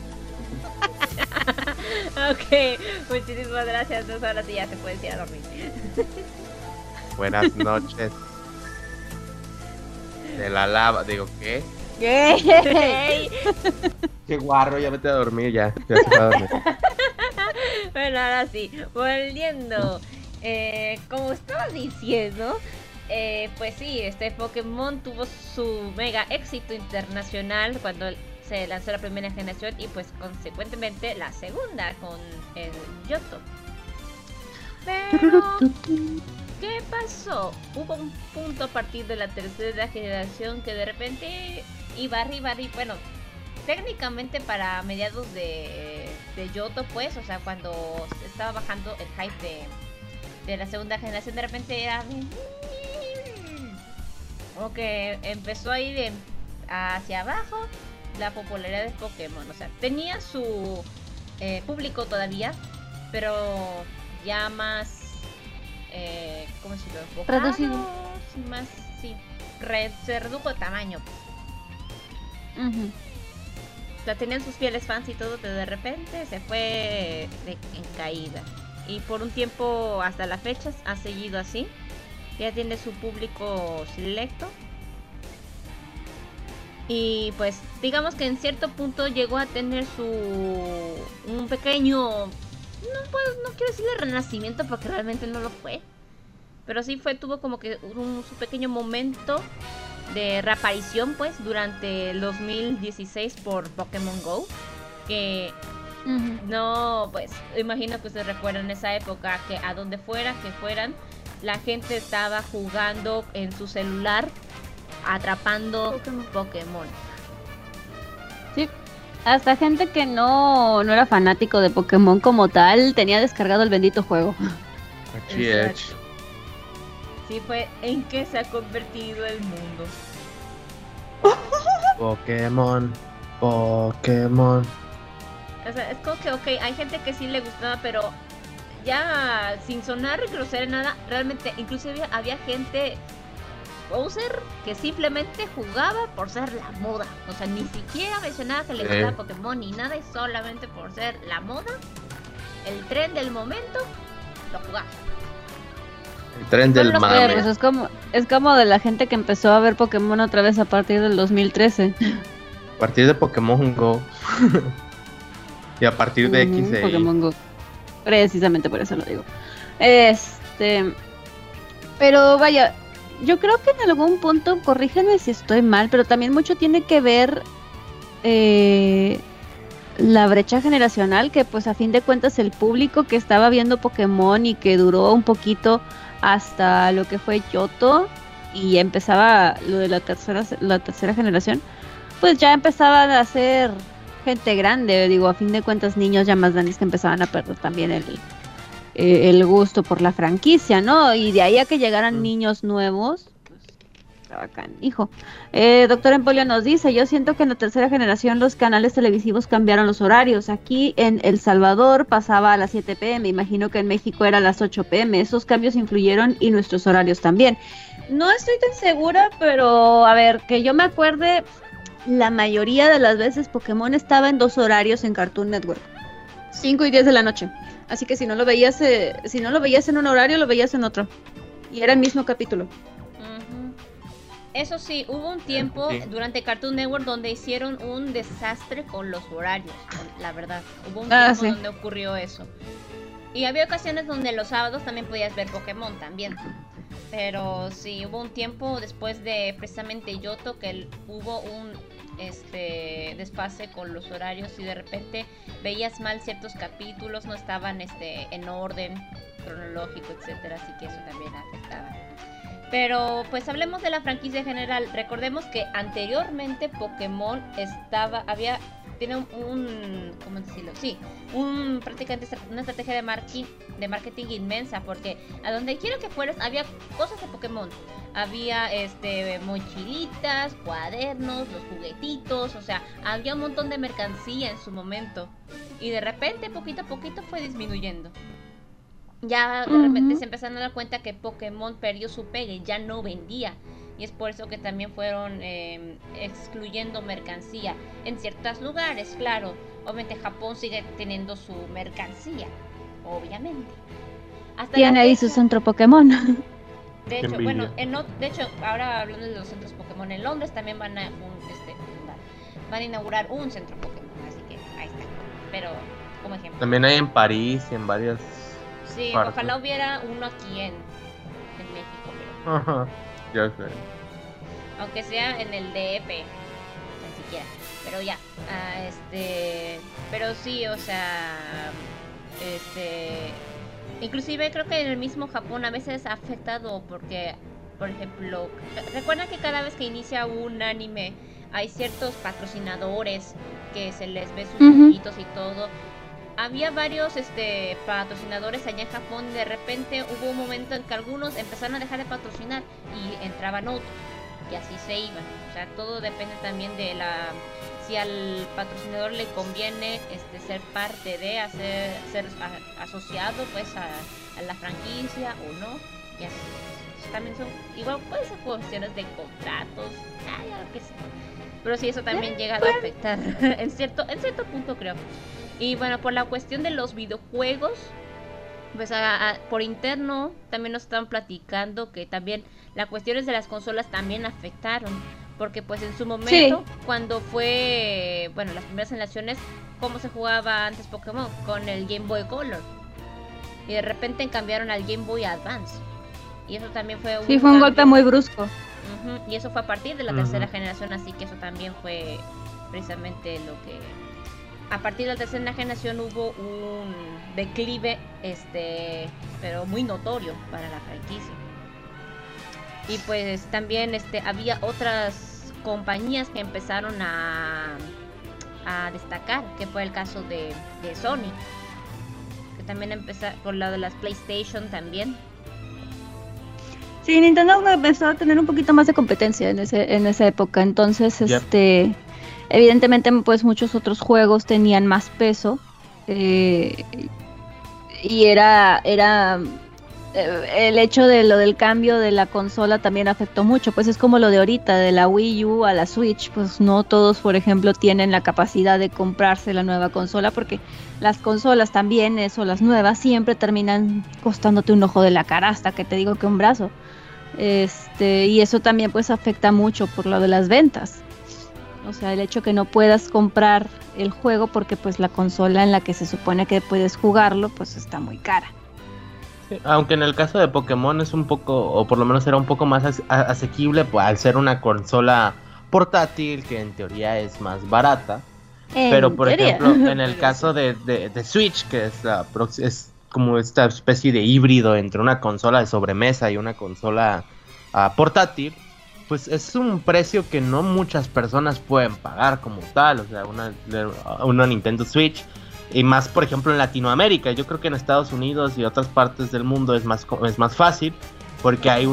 Ok, muchísimas gracias. 2 horas y ya te puedes ir a dormir. Buenas noches. De la lava, digo, ¿qué? ¿Qué? Qué guarro, ya vete a dormir, ya se va a dormir. Bueno, ahora sí, volviendo. Como estaba diciendo, pues sí, Pokémon tuvo su mega éxito internacional cuando se lanzó la primera generación y pues consecuentemente la segunda con el Yoto. Pero, ¿qué pasó? Hubo un punto a partir de la tercera generación que de repente iba arriba, bueno, técnicamente para mediados de Yoto, pues, o sea, cuando estaba bajando el hype de la segunda generación, de repente era como que empezó a ir hacia abajo la popularidad de Pokémon. O sea, tenía su público todavía, pero ya más ¿cómo se lo enfocado? Reducido. Más, sí, se redujo de tamaño. Uh-huh. O sea, tenían sus fieles fans y todo, pero de repente se fue en caída. Y por un tiempo, hasta la fecha, ha seguido así. Ya tiene su público selecto. Y pues, digamos que en cierto punto llegó a tener un pequeño... No quiero decirle renacimiento porque realmente no lo fue. Pero sí tuvo como que su pequeño momento de reaparición, pues, durante el 2016 por Pokémon Go. Que no, pues, imagino que ustedes recuerdan esa época que a donde fuera que fueran, la gente estaba jugando en su celular, atrapando Pokémon. Sí, hasta gente que no era fanático de Pokémon como tal, tenía descargado el bendito juego. Así es. Sí, fue en que se ha convertido el mundo. Pokémon. O sea, es como que, ok, hay gente que sí le gustaba, pero ya sin sonar grosera nada, realmente, inclusive había gente poser que simplemente jugaba por ser la moda. O sea, ni siquiera mencionaba que le gustaba Pokémon ni nada, y solamente por ser la moda, el tren del momento, lo jugaba. El tren del mame. Pues es como de la gente que empezó a ver Pokémon otra vez a partir del 2013. A partir de Pokémon Go. Y a partir de X e Pokémon Go. Precisamente por eso lo digo. Pero vaya, yo creo que en algún punto, corrígeme si estoy mal, pero también mucho tiene que ver la brecha generacional, que pues a fin de cuentas el público que estaba viendo Pokémon y que duró un poquito hasta lo que fue Yoto y empezaba lo de la tercera generación, pues ya empezaban a ser gente grande, digo, a fin de cuentas niños ya más grandes que empezaban a perder también el gusto por la franquicia, ¿no? Y de ahí a que llegaran niños nuevos, pues estaba canijo. Doctor Empolio nos dice, yo siento que en la tercera generación los canales televisivos cambiaron los horarios. Aquí en El Salvador pasaba a las 7 p.m, imagino que en México era a las 8 p.m. Esos cambios influyeron y nuestros horarios también. No estoy tan segura, pero a ver, que yo me acuerde, la mayoría de las veces Pokémon estaba en 2 horarios en Cartoon Network, 5 y 10 de la noche. Así que si no lo veías en un horario, lo veías en otro. Y era el mismo capítulo. Eso sí, hubo un tiempo durante Cartoon Network donde hicieron un desastre con los horarios, la verdad. Hubo un tiempo donde ocurrió eso. Y había ocasiones donde los sábados también podías ver Pokémon también. Pero sí, hubo un tiempo después de precisamente Yoto que hubo un desfase con los horarios y de repente veías mal ciertos capítulos, no estaban en orden cronológico, etcétera, así que eso también afectaba. Pero pues hablemos de la franquicia en general. Recordemos que anteriormente Pokémon tiene ¿cómo decirlo? Sí, prácticamente una estrategia de marketing inmensa, porque a donde quiera que fueras había cosas de Pokémon. Había mochilitas, cuadernos, los juguetitos, o sea, había un montón de mercancía en su momento. Y de repente, poquito a poquito fue disminuyendo. ya de repente se empezaron a dar cuenta que Pokémon perdió su pegue, ya no vendía. Y es por eso que también fueron excluyendo mercancía en ciertos lugares, claro. Obviamente Japón sigue teniendo su mercancía, obviamente. Tiene ahí su centro Pokémon. De hecho, bueno, ahora hablando de los centros Pokémon, en Londres también van a inaugurar un centro Pokémon, así que ahí está. Pero, como ejemplo. También hay en París y en varias partes. Ojalá hubiera uno aquí en México, pero... Ajá, ya sé. Aunque sea en el DF, ni siquiera. Pero ya, pero sí, o sea, inclusive creo que en el mismo Japón a veces ha afectado porque, por ejemplo, recuerdan que cada vez que inicia un anime hay ciertos patrocinadores que se les ve sus ojitos y todo. Había varios patrocinadores allá en Japón. De repente hubo un momento en que algunos empezaron a dejar de patrocinar y entraban otros y así se iban. O sea, todo depende también de si al patrocinador le conviene ser parte de ser asociado pues a la franquicia o no. Y así también son, igual puede ser cuestiones de contratos, algo que sí. Pero sí, eso también llega a afectar en cierto punto, creo. Y bueno, por la cuestión de los videojuegos, pues por interno también nos estaban platicando que también las cuestiones de las consolas también afectaron. Porque pues en su momento, cuando fue, bueno, las primeras generaciones, ¿cómo se jugaba antes Pokémon? Con el Game Boy Color. Y de repente cambiaron al Game Boy Advance. Y eso también fue un golpe muy brusco. Y eso fue a partir de la tercera generación, así que eso también fue precisamente lo que... A partir de la tercera generación hubo un declive, pero muy notorio para la franquicia. Y pues también había otras compañías que empezaron a destacar, que fue el caso de Sony, que también empezó por lado de las PlayStation también. Sí, Nintendo empezó a tener un poquito más de competencia en esa época, entonces evidentemente pues muchos otros juegos tenían más peso y era el hecho de lo del cambio de la consola también afectó mucho, pues es como lo de ahorita, de la Wii U a la Switch, pues no todos, por ejemplo, tienen la capacidad de comprarse la nueva consola, porque las consolas también, las nuevas, siempre terminan costándote un ojo de la cara, hasta que te digo que un brazo, y eso también pues afecta mucho por lo de las ventas, o sea, el hecho que no puedas comprar el juego porque pues la consola en la que se supone que puedes jugarlo, pues está muy cara. Aunque en el caso de Pokémon es un poco, o por lo menos era un poco más asequible, pues, al ser una consola portátil que en teoría es más barata. Pero por ejemplo, en el caso de Switch, que es como esta especie de híbrido entre una consola de sobremesa y una consola portátil, pues es un precio que no muchas personas pueden pagar como tal. O sea, una Nintendo Switch. Y más, por ejemplo, en Latinoamérica. Yo creo que en Estados Unidos y otras partes del mundo es más fácil. Porque hay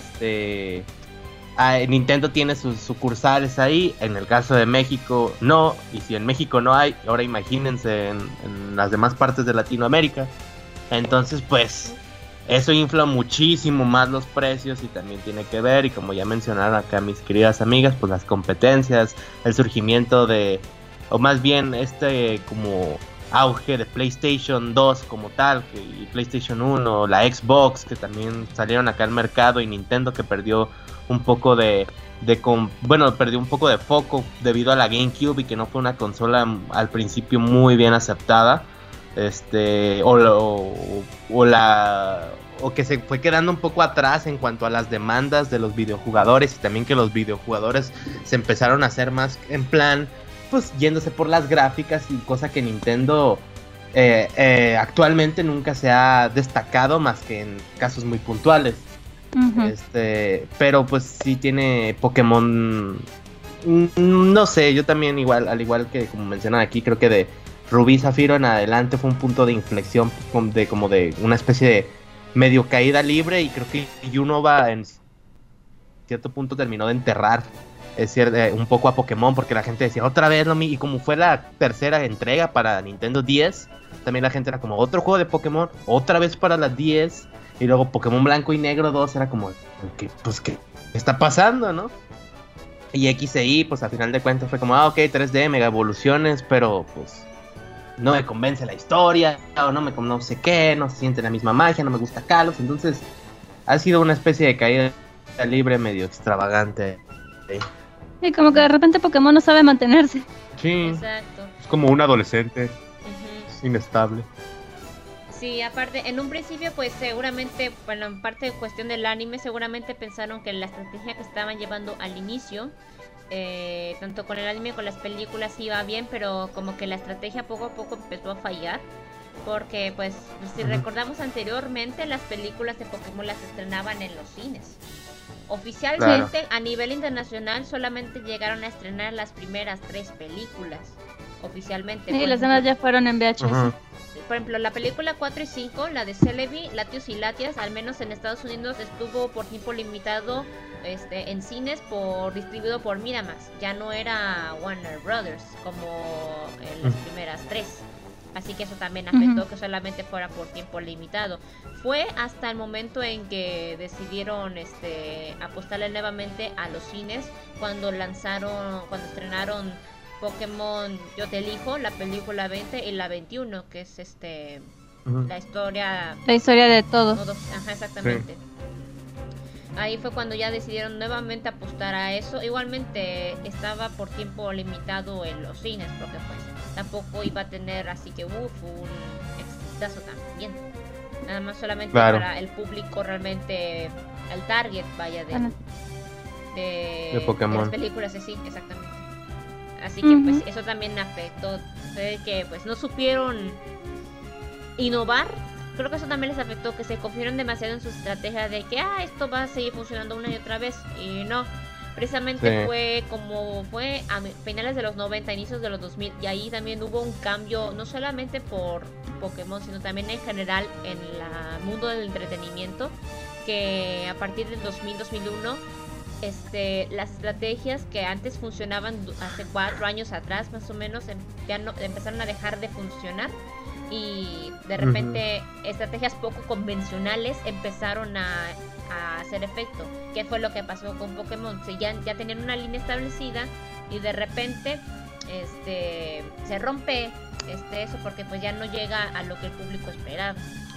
Nintendo tiene sus sucursales ahí. En el caso de México, no. Y si en México no hay, ahora imagínense en las demás partes de Latinoamérica. Entonces, pues, eso infla muchísimo más los precios y también tiene que ver. Y como ya mencionaron acá mis queridas amigas, pues las competencias, el surgimiento o más bien como auge de PlayStation 2 como tal, y PlayStation 1, la Xbox, que también salieron acá al mercado, y Nintendo, que perdió un poco perdió un poco de foco debido a la GameCube, y que no fue una consola al principio muy bien aceptada, o que se fue quedando un poco atrás en cuanto a las demandas de los videojugadores, y también que los videojugadores se empezaron a hacer más en plan, pues yéndose por las gráficas, y cosa que Nintendo actualmente nunca se ha destacado más que en casos muy puntuales. Pero pues sí tiene Pokémon, no sé, yo también al igual que como mencionan aquí, creo que de Rubí Zafiro en adelante fue un punto de inflexión, como de una especie de medio caída libre, y creo que Unova en cierto punto terminó de enterrar es cierto, un poco a Pokémon, porque la gente decía otra vez lo mismo, y como fue la tercera entrega para Nintendo 10, también la gente era como otro juego de Pokémon, otra vez para las 10, y luego Pokémon Blanco y Negro 2 era como, ¿qué está pasando, no? Y X e Y, pues al final de cuentas fue como, ok, 3D, mega evoluciones, pero pues no me convence la historia, o no sé qué, no se siente la misma magia, no me gusta Kalos, entonces ha sido una especie de caída libre medio extravagante. Y como que de repente Pokémon no sabe mantenerse. Sí. Exacto. Es como un adolescente. Es inestable. Sí, aparte, en un principio, pues seguramente, bueno, en parte de cuestión del anime, seguramente pensaron que la estrategia que estaban llevando al inicio, tanto con el anime como con las películas iba bien, pero como que la estrategia poco a poco empezó a fallar. Porque, pues, si recordamos anteriormente, las películas de Pokémon las estrenaban en los cines. Oficialmente, a nivel internacional, solamente llegaron a estrenar las primeras 3 películas. Oficialmente. Sí, las demás ya fueron en VHS. Por ejemplo, la película 4 y 5, la de Celebi, Latios y Latias, al menos en Estados Unidos estuvo por tiempo limitado en cines distribuido por Miramax. Ya no era Warner Brothers como en las primeras 3. Así que eso también afectó que solamente fuera por tiempo limitado. Fue hasta el momento en que decidieron apostarle nuevamente a los cines cuando estrenaron Pokémon Yo Te Elijo, la película 20 y la 21, que es la historia de todos. Ajá, exactamente. Sí. Ahí fue cuando ya decidieron nuevamente apostar a eso. Igualmente estaba por tiempo limitado en los cines, porque pues tampoco iba a tener así que un exitazo también. Nada más solamente para el público realmente, el target, vaya, de Pokémon. De las películas, sí, exactamente. Así que pues eso también afectó, de que pues no supieron innovar. Creo que eso también les afectó, que se confiaron demasiado en su estrategia de que esto va a seguir funcionando una y otra vez, y no, precisamente fue como fue a finales de los 90, inicios de los 2000, y ahí también hubo un cambio, no solamente por Pokémon, sino también en general en el mundo del entretenimiento, que a partir del 2000-2001 las estrategias que antes funcionaban hace 4 años atrás más o menos ya no, empezaron a dejar de funcionar, y de repente estrategias poco convencionales empezaron a hacer efecto. ¿Qué fue lo que pasó con Pokémon? Ya tenían una línea establecida y de repente se rompe eso porque pues ya no llega a lo que el público esperaba.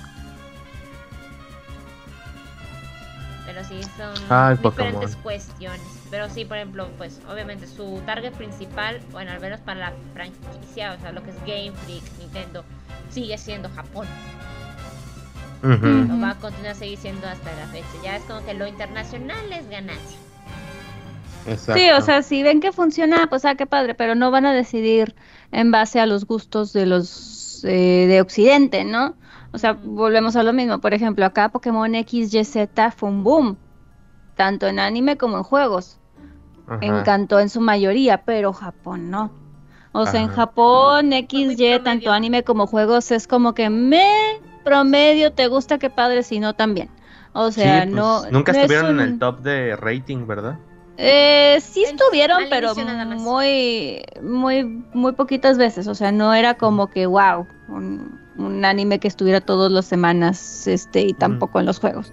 Pero sí, son diferentes cuestiones. Pero sí, por ejemplo, pues obviamente su target principal, bueno, al menos para la franquicia, o sea, lo que es Game Freak, Nintendo, sigue siendo Japón. Lo va a continuar a seguir siendo hasta la fecha. Ya es como que lo internacional es ganancia. Exacto. Sí, o sea, si ven que funciona, pues qué padre, pero no van a decidir en base a los gustos de los de Occidente, ¿no? O sea, volvemos a lo mismo. Por ejemplo, acá Pokémon XYZ fue un boom, tanto en anime como en juegos. Encantó en su mayoría, pero Japón no. O sea, en Japón XY, tanto anime como juegos, es como que promedio, te gusta, qué padre, si no también. O sea, sí, pues, nunca estuvieron en el top de rating, ¿verdad? Sí estuvieron, pero muy poquitas veces. O sea, no era como que wow, un anime que estuviera todas las semanas, y tampoco en los juegos.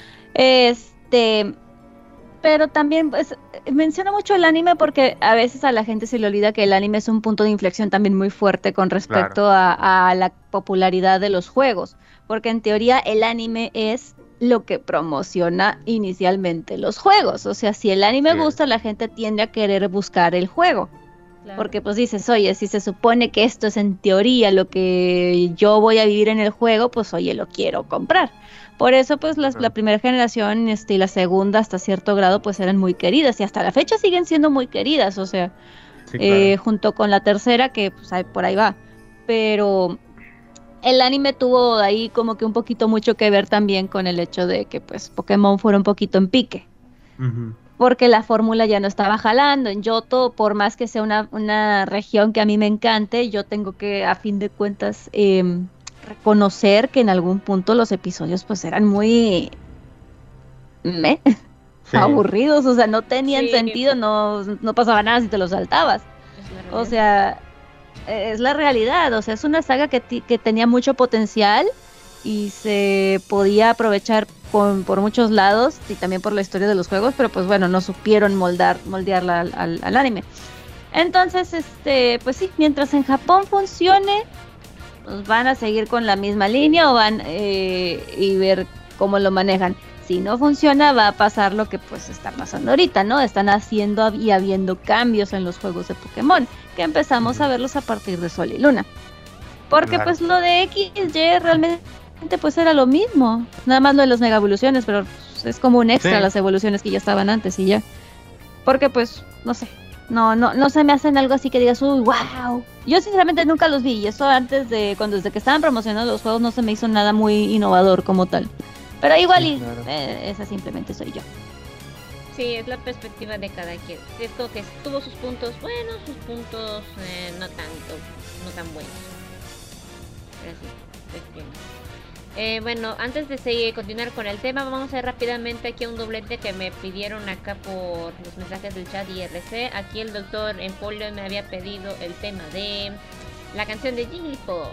Pero también pues menciono mucho el anime porque a veces a la gente se le olvida que el anime es un punto de inflexión también muy fuerte con respecto a la popularidad de los juegos, porque en teoría el anime es lo que promociona inicialmente los juegos. O sea, si el anime gusta, la gente tiende a querer buscar el juego. Claro. Porque pues dices, oye, si se supone que esto es en teoría lo que yo voy a vivir en el juego, pues oye, lo quiero comprar. Por eso pues la primera generación y la segunda hasta cierto grado pues eran muy queridas, y hasta la fecha siguen siendo muy queridas, o sea, junto con la tercera que pues por ahí va. Pero el anime tuvo ahí como que un poquito mucho que ver también con el hecho de que pues Pokémon fuera un poquito en pique. Porque la fórmula ya no estaba jalando. En Johto, por más que sea una región que a mí me encante, yo tengo que, a fin de cuentas, reconocer que en algún punto los episodios pues eran muy... aburridos, o sea, no tenían sentido, no pasaba nada si te los saltabas. O sea, es la realidad, o sea, es una saga que tenía mucho potencial y se podía aprovechar por muchos lados y también por la historia de los juegos, pero pues bueno, no supieron moldearla al anime. Entonces, pues sí, mientras en Japón funcione, pues van a seguir con la misma línea o van y ver cómo lo manejan. Si no funciona, va a pasar lo que pues está pasando ahorita, ¿no? Están haciendo y habiendo cambios en los juegos de Pokémon, que empezamos a verlos a partir de Sol y Luna. Porque pues lo de XY realmente pues era lo mismo, nada más lo de las mega evoluciones, pero pues, es como un extra las evoluciones que ya estaban antes y ya. Porque pues, no sé, no se me hacen algo así que digas, uy, wow. Yo sinceramente nunca los vi, y eso desde que estaban promocionando los juegos no se me hizo nada muy innovador como tal. Pero igual esa simplemente soy yo. Sí, es la perspectiva de cada quien. Esto que tuvo sus puntos buenos, sus puntos no tan buenos. Pero sí, bueno, antes de continuar con el tema, vamos a ver rápidamente aquí un doblete que me pidieron acá por los mensajes del chat IRC. Aquí el doctor Empolio me había pedido el tema de la canción de Jigglypuff.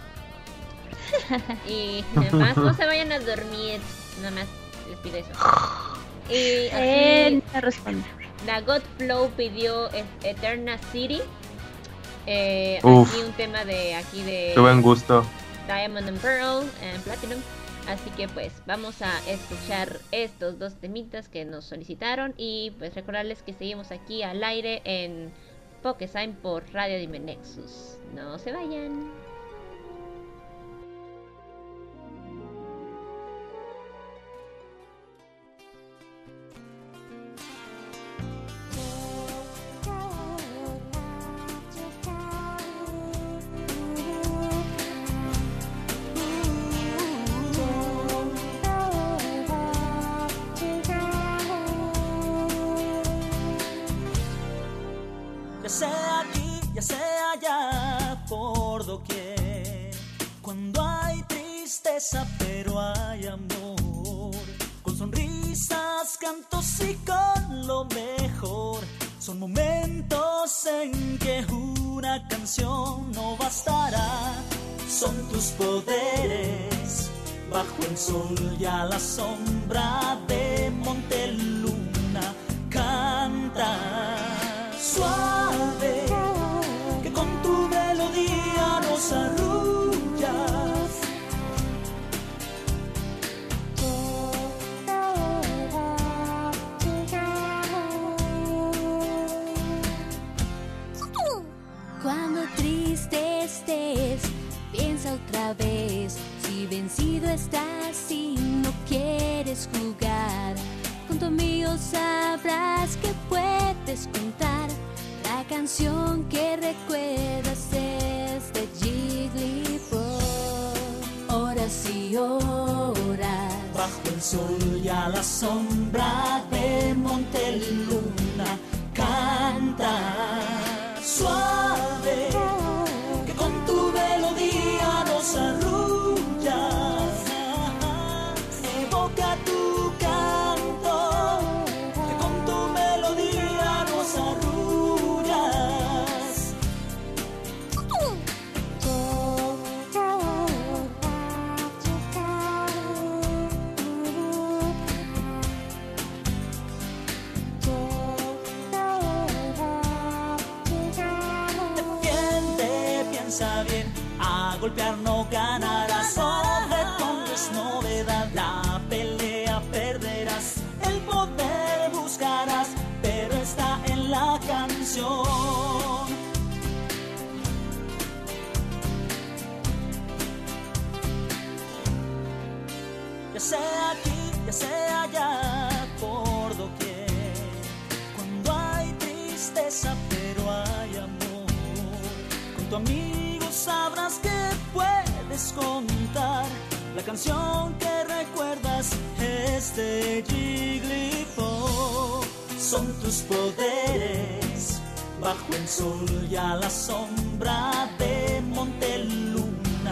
Y además no se vayan a dormir, nada más les pido eso. Y aquí la Godflow pidió Eterna City. Aquí un tema de buen gusto. Diamond and Pearl and Platinum. Así que pues vamos a escuchar estos dos temitas que nos solicitaron. Y pues recordarles que seguimos aquí al aire en Pokesign por Radio Anime Nexus. No se vayan. Ya sea aquí, ya sea allá, por doquier. Cuando hay tristeza, pero hay amor. Con sonrisas, cantos y con lo mejor. Son momentos en que una canción no bastará. Son tus poderes, bajo el sol y a la sombra de Monteluna. Canta suave, que con tu melodía nos arrullas. Cuando triste estés, piensa otra vez. Si vencido estás y no quieres jugar, con tu amigo sabrás que puedes contar. La canción que recuerdas es de Jigglypuff. Horas y horas, bajo el sol y a la sombra de Monteluna. Canta suave, que con tu melodía nos arrullas. Evoca tu canto, que con tu melodía nos arrullas. Defiende, piensa bien, a golpear no ganarás. No te pongas novedad, la pelea perderás. El poder buscarás, pero está en la canción. Ya sea aquí, ya sea allá, por doquier. Cuando hay tristeza, pero hay amor. Con tu amigo sabrás que puedes contar. La canción que recuerdas es de Jigglypuff. Son tus poderes, bajo el sol y a la sombra de Monteluna.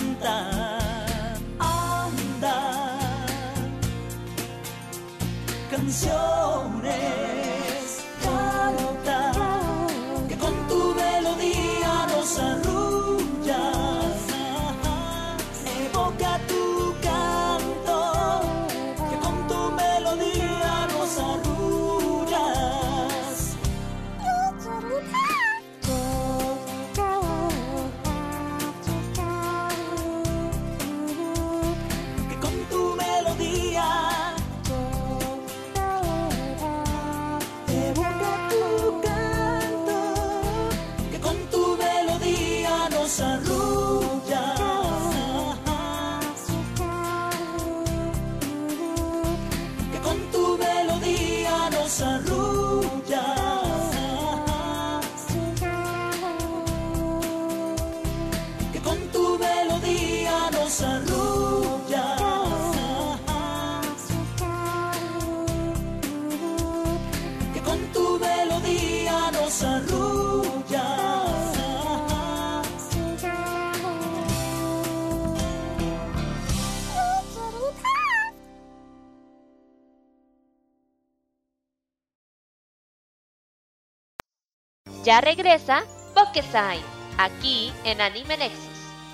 Canta, anda, nos arrulla. Que con tu melodía nos arrulla. Que con tu melodía nos arrulla. Que con tu melodía nos arrulla. Ya regresa Pokesign, aquí en Anime Nexus.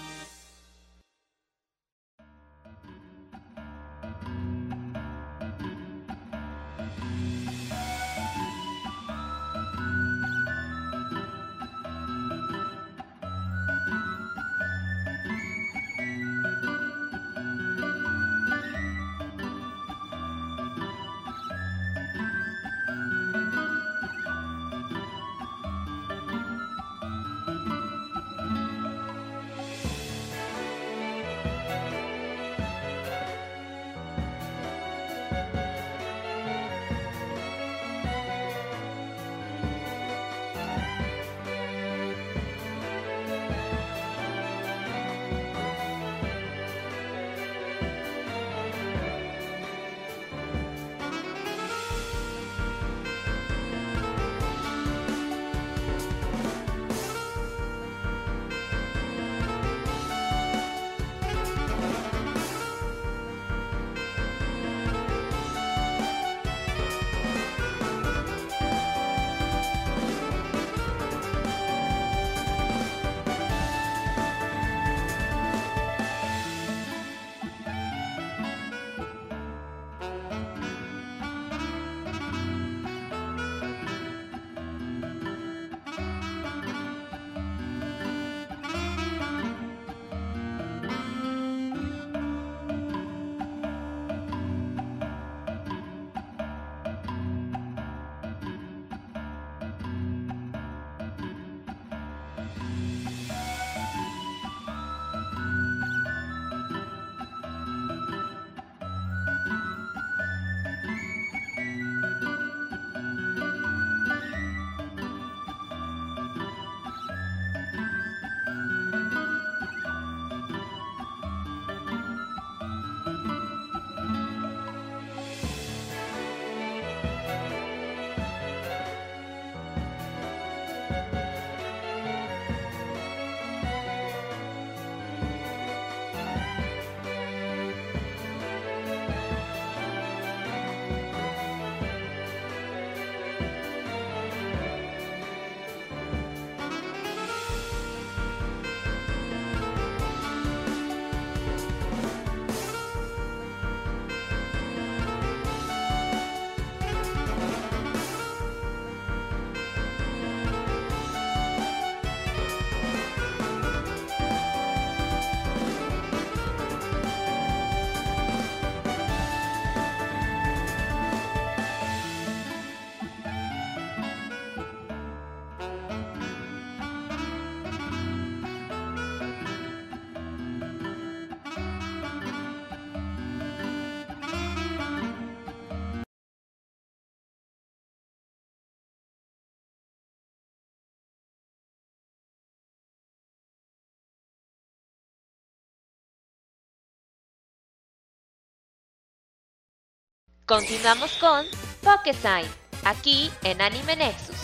Continuamos con Pokesign, aquí en Anime Nexus.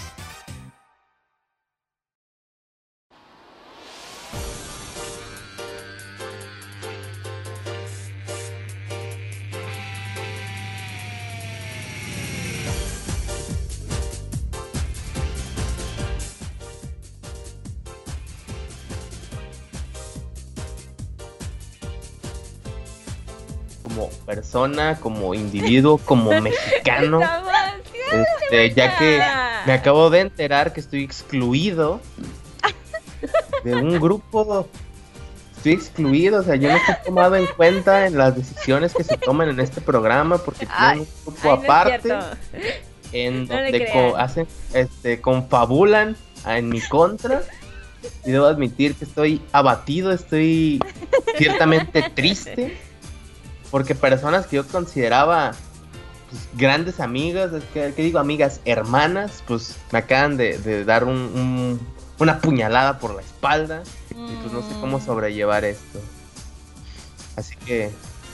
Como persona, como individuo, como mexicano, ya que me acabo de enterar que estoy excluido de un grupo, estoy excluido, o sea, yo no estoy tomado en cuenta en las decisiones que se toman en este programa porque tienen un grupo aparte en donde hacen, confabulan en mi contra Y debo admitir que estoy abatido, estoy ciertamente triste, porque personas que yo consideraba pues, grandes amigas, ¿qué digo? Amigas, hermanas, pues me acaban de dar una puñalada por la espalda, y pues no sé cómo sobrellevar esto. Así que...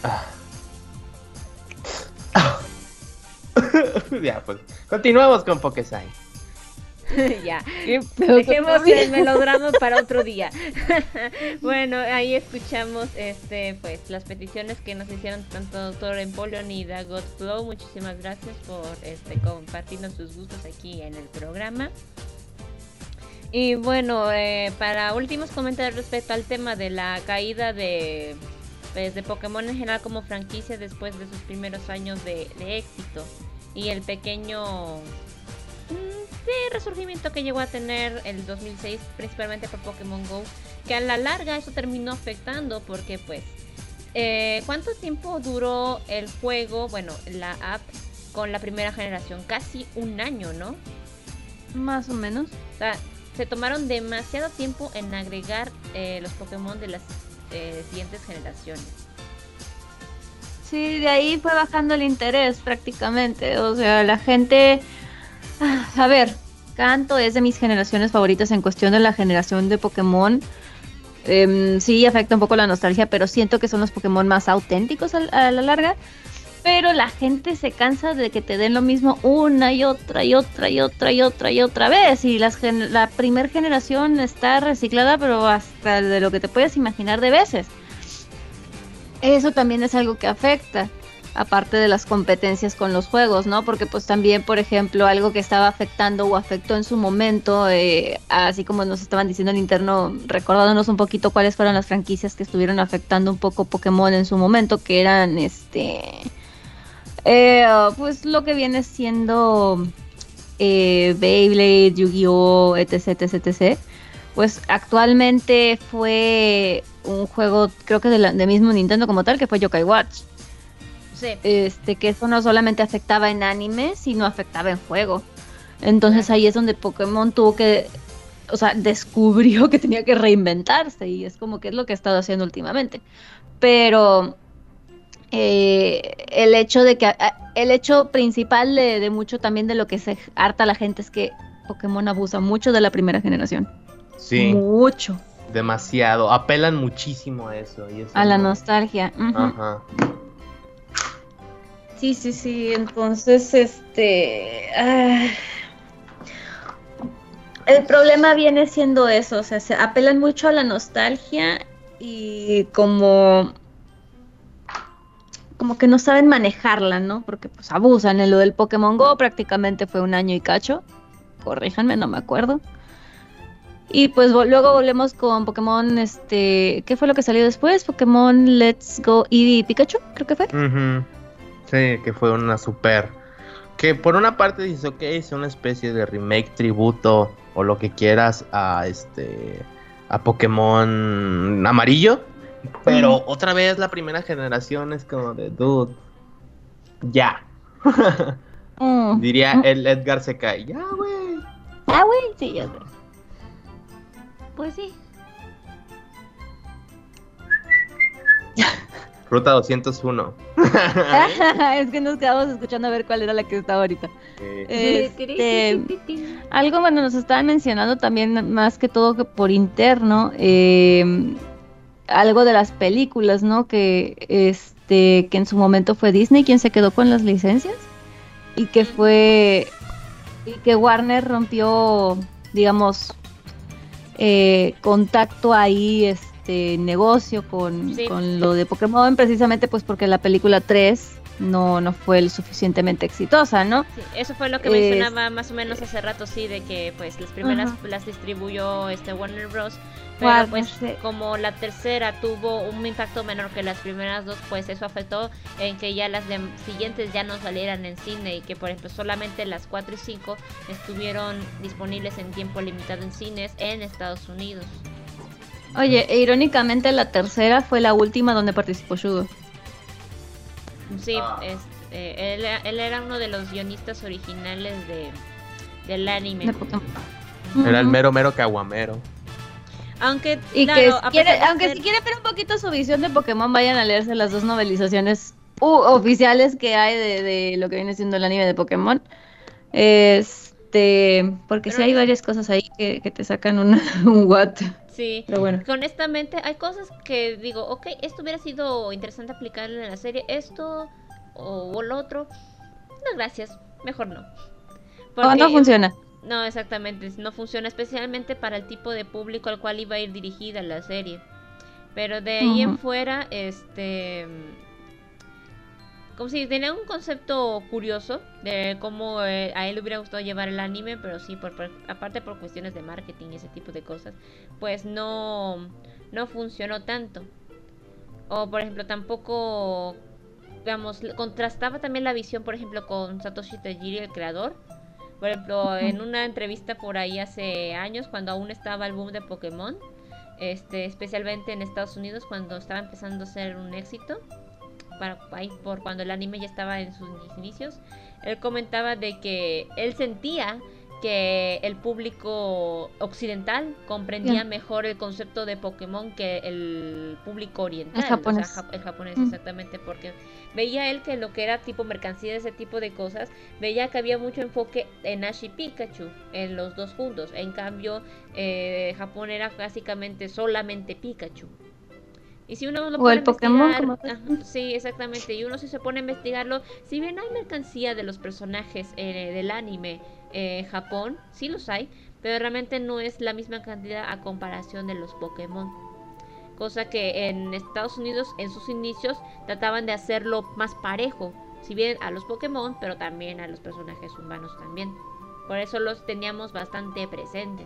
ya, pues, continuamos con Pokésai. Ya, dejemos el melodrama para otro día. Bueno, ahí escuchamos pues las peticiones que nos hicieron tanto Doctor Empoleon y Dagot Flow. Muchísimas gracias por compartirnos sus gustos aquí en el programa. Y bueno, para últimos comentarios respecto al tema de la caída de Pokémon en general como franquicia después de sus primeros años de éxito y el pequeño resurgimiento que llegó a tener el 2006 principalmente por Pokémon GO, que a la larga eso terminó afectando porque pues ¿cuánto tiempo duró el juego, bueno, la app con la primera generación? Casi un año, ¿no? Más o menos. O sea, se tomaron demasiado tiempo en agregar los Pokémon de las siguientes generaciones. Sí, de ahí fue bajando el interés prácticamente. O sea, la gente... A ver, Kanto es de mis generaciones favoritas en cuestión de la generación de Pokémon. Sí, afecta un poco la nostalgia, pero siento que son los Pokémon más auténticos a la larga. Pero la gente se cansa de que te den lo mismo una y otra y otra y otra y otra y otra vez. Y la primera generación está reciclada, pero hasta de lo que te puedes imaginar de veces. Eso también es algo que afecta, aparte de las competencias con los juegos, ¿no? Porque pues también, por ejemplo, algo que estaba afectando o afectó en su momento, así como nos estaban diciendo en interno, recordándonos un poquito cuáles fueron las franquicias que estuvieron afectando un poco Pokémon en su momento, que eran pues lo que viene siendo Beyblade, Yu-Gi-Oh, etc, etc, etc. Pues actualmente fue un juego, creo que de mismo Nintendo como tal, que fue Yokai Watch. Sí. Que eso no solamente afectaba en anime, sino afectaba en juego. Entonces ahí es donde Pokémon tuvo que, o sea, descubrió que tenía que reinventarse, y es como que es lo que ha estado haciendo últimamente. Pero el hecho principal de mucho también de lo que se harta la gente es que Pokémon abusa mucho de la primera generación. Sí. Mucho. Demasiado. Apelan muchísimo a eso. Y eso a la nostalgia. Uh-huh. Ajá. Sí. Entonces, el problema viene siendo eso. O sea, se apelan mucho a la nostalgia y como que no saben manejarla, ¿no? Porque pues abusan. En lo del Pokémon GO prácticamente fue un año y cacho. Corríjanme, no me acuerdo. Y pues luego volvemos con Pokémon, ¿qué fue lo que salió después? Pokémon Let's Go Eevee Pikachu, creo que fue. Uh-huh. Sí, que fue una super... Que por una parte dices, ok, es una especie de remake, tributo, o lo que quieras a Pokémon amarillo. Pero otra vez la primera generación es como de, dude, ya. Diría el Edgar se cae, ya, güey. Ah, güey, sí, ya sé. Pues sí. Ruta 201. Es que nos quedamos escuchando a ver cuál era la que estaba ahorita. Algo, bueno, nos estaban mencionando también más que todo que por interno, algo de las películas, ¿no? Que en su momento fue Disney quien se quedó con las licencias y que Warner rompió, digamos, contacto ahí, negocio con lo de Pokémon, precisamente pues porque la película 3 no fue lo suficientemente exitosa, ¿no? Sí, eso fue lo que mencionaba más o menos hace rato, sí, de que pues las primeras las distribuyó Warner Bros. Pero Warner, pues sí, como la tercera tuvo un impacto menor que las primeras dos, pues eso afectó en que ya las siguientes ya no salieran en cine y que por ejemplo solamente las 4 y 5 estuvieron disponibles en tiempo limitado en cines en Estados Unidos. Oye, irónicamente la tercera fue la última donde participó Shugo. Sí, él era uno de los guionistas originales del anime. Era el mero caguamero. Aunque, y claro, que aunque si quieren ver un poquito su visión de Pokémon, vayan a leerse las 2 novelizaciones oficiales que hay de lo que viene siendo el anime de Pokémon. Porque sí hay varias cosas ahí que te sacan un what. Sí, pero bueno. Honestamente hay cosas que digo, ok, esto hubiera sido interesante aplicarlo en la serie, esto o lo otro. No, gracias, mejor no. Porque, no funciona. No, exactamente, no funciona, especialmente para el tipo de público al cual iba a ir dirigida la serie. Pero de ahí en fuera, como si tenía un concepto curioso de cómo a él le hubiera gustado llevar el anime, pero sí, aparte por cuestiones de marketing y ese tipo de cosas, pues no funcionó tanto. O por ejemplo, tampoco, digamos, contrastaba también la visión, por ejemplo, con Satoshi Tajiri, el creador. Por ejemplo, en una entrevista por ahí hace años, cuando aún estaba el boom de Pokémon, especialmente en Estados Unidos, cuando estaba empezando a ser un éxito, por cuando el anime ya estaba en sus inicios, él comentaba de que él sentía que el público occidental comprendía mejor el concepto de Pokémon que el público oriental, el japonés exactamente, porque veía él que lo que era tipo mercancía, ese tipo de cosas, veía que había mucho enfoque en Ash y Pikachu, en los dos juntos. En cambio, Japón era básicamente solamente Pikachu. Y si uno lo pone a investigar, sí, exactamente, y uno si se pone a investigarlo, si bien hay mercancía de los personajes del anime Japón, sí los hay, pero realmente no es la misma cantidad a comparación de los Pokémon. Cosa que en Estados Unidos, en sus inicios, trataban de hacerlo más parejo, si bien a los Pokémon, pero también a los personajes humanos también. Por eso los teníamos bastante presentes.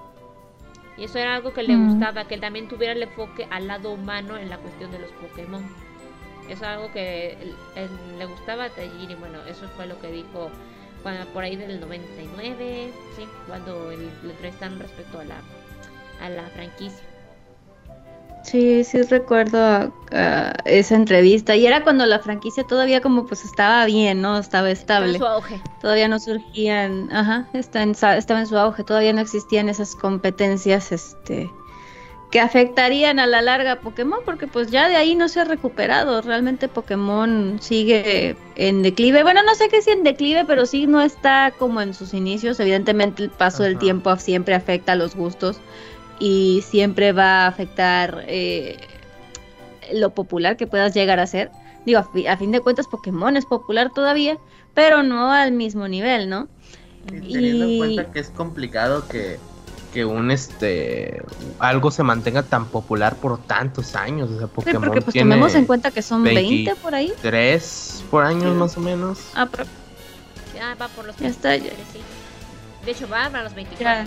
Y eso era algo que le gustaba, que él también tuviera el enfoque al lado humano en la cuestión de los Pokémon. Eso es algo que le gustaba a Tajiri. Bueno, eso fue lo que dijo por ahí del 99, sí, cuando le entrevistaron respecto a la franquicia. Sí, sí recuerdo esa entrevista. Y era cuando la franquicia todavía como pues estaba bien, ¿no? Estaba estable. Estaba en su auge. Todavía no surgían, estaba en su auge. Todavía no existían esas competencias, que afectarían a la larga a Pokémon, porque pues ya de ahí no se ha recuperado. Realmente Pokémon sigue en declive. Bueno, no sé qué si en declive, pero sí no está como en sus inicios. Evidentemente el paso del tiempo siempre afecta a los gustos. Y siempre va a afectar lo popular que puedas llegar a ser. Digo, a fin de cuentas Pokémon es popular todavía, pero no al mismo nivel, ¿no? Y teniendo en cuenta que es complicado que algo se mantenga tan popular por tantos años. O sea, Pokémon, sí, porque pues tomemos en cuenta que son 20 por ahí. 3 por años más o menos. Pero ya va por los 20. Ya está. Sí. De hecho va para los 24.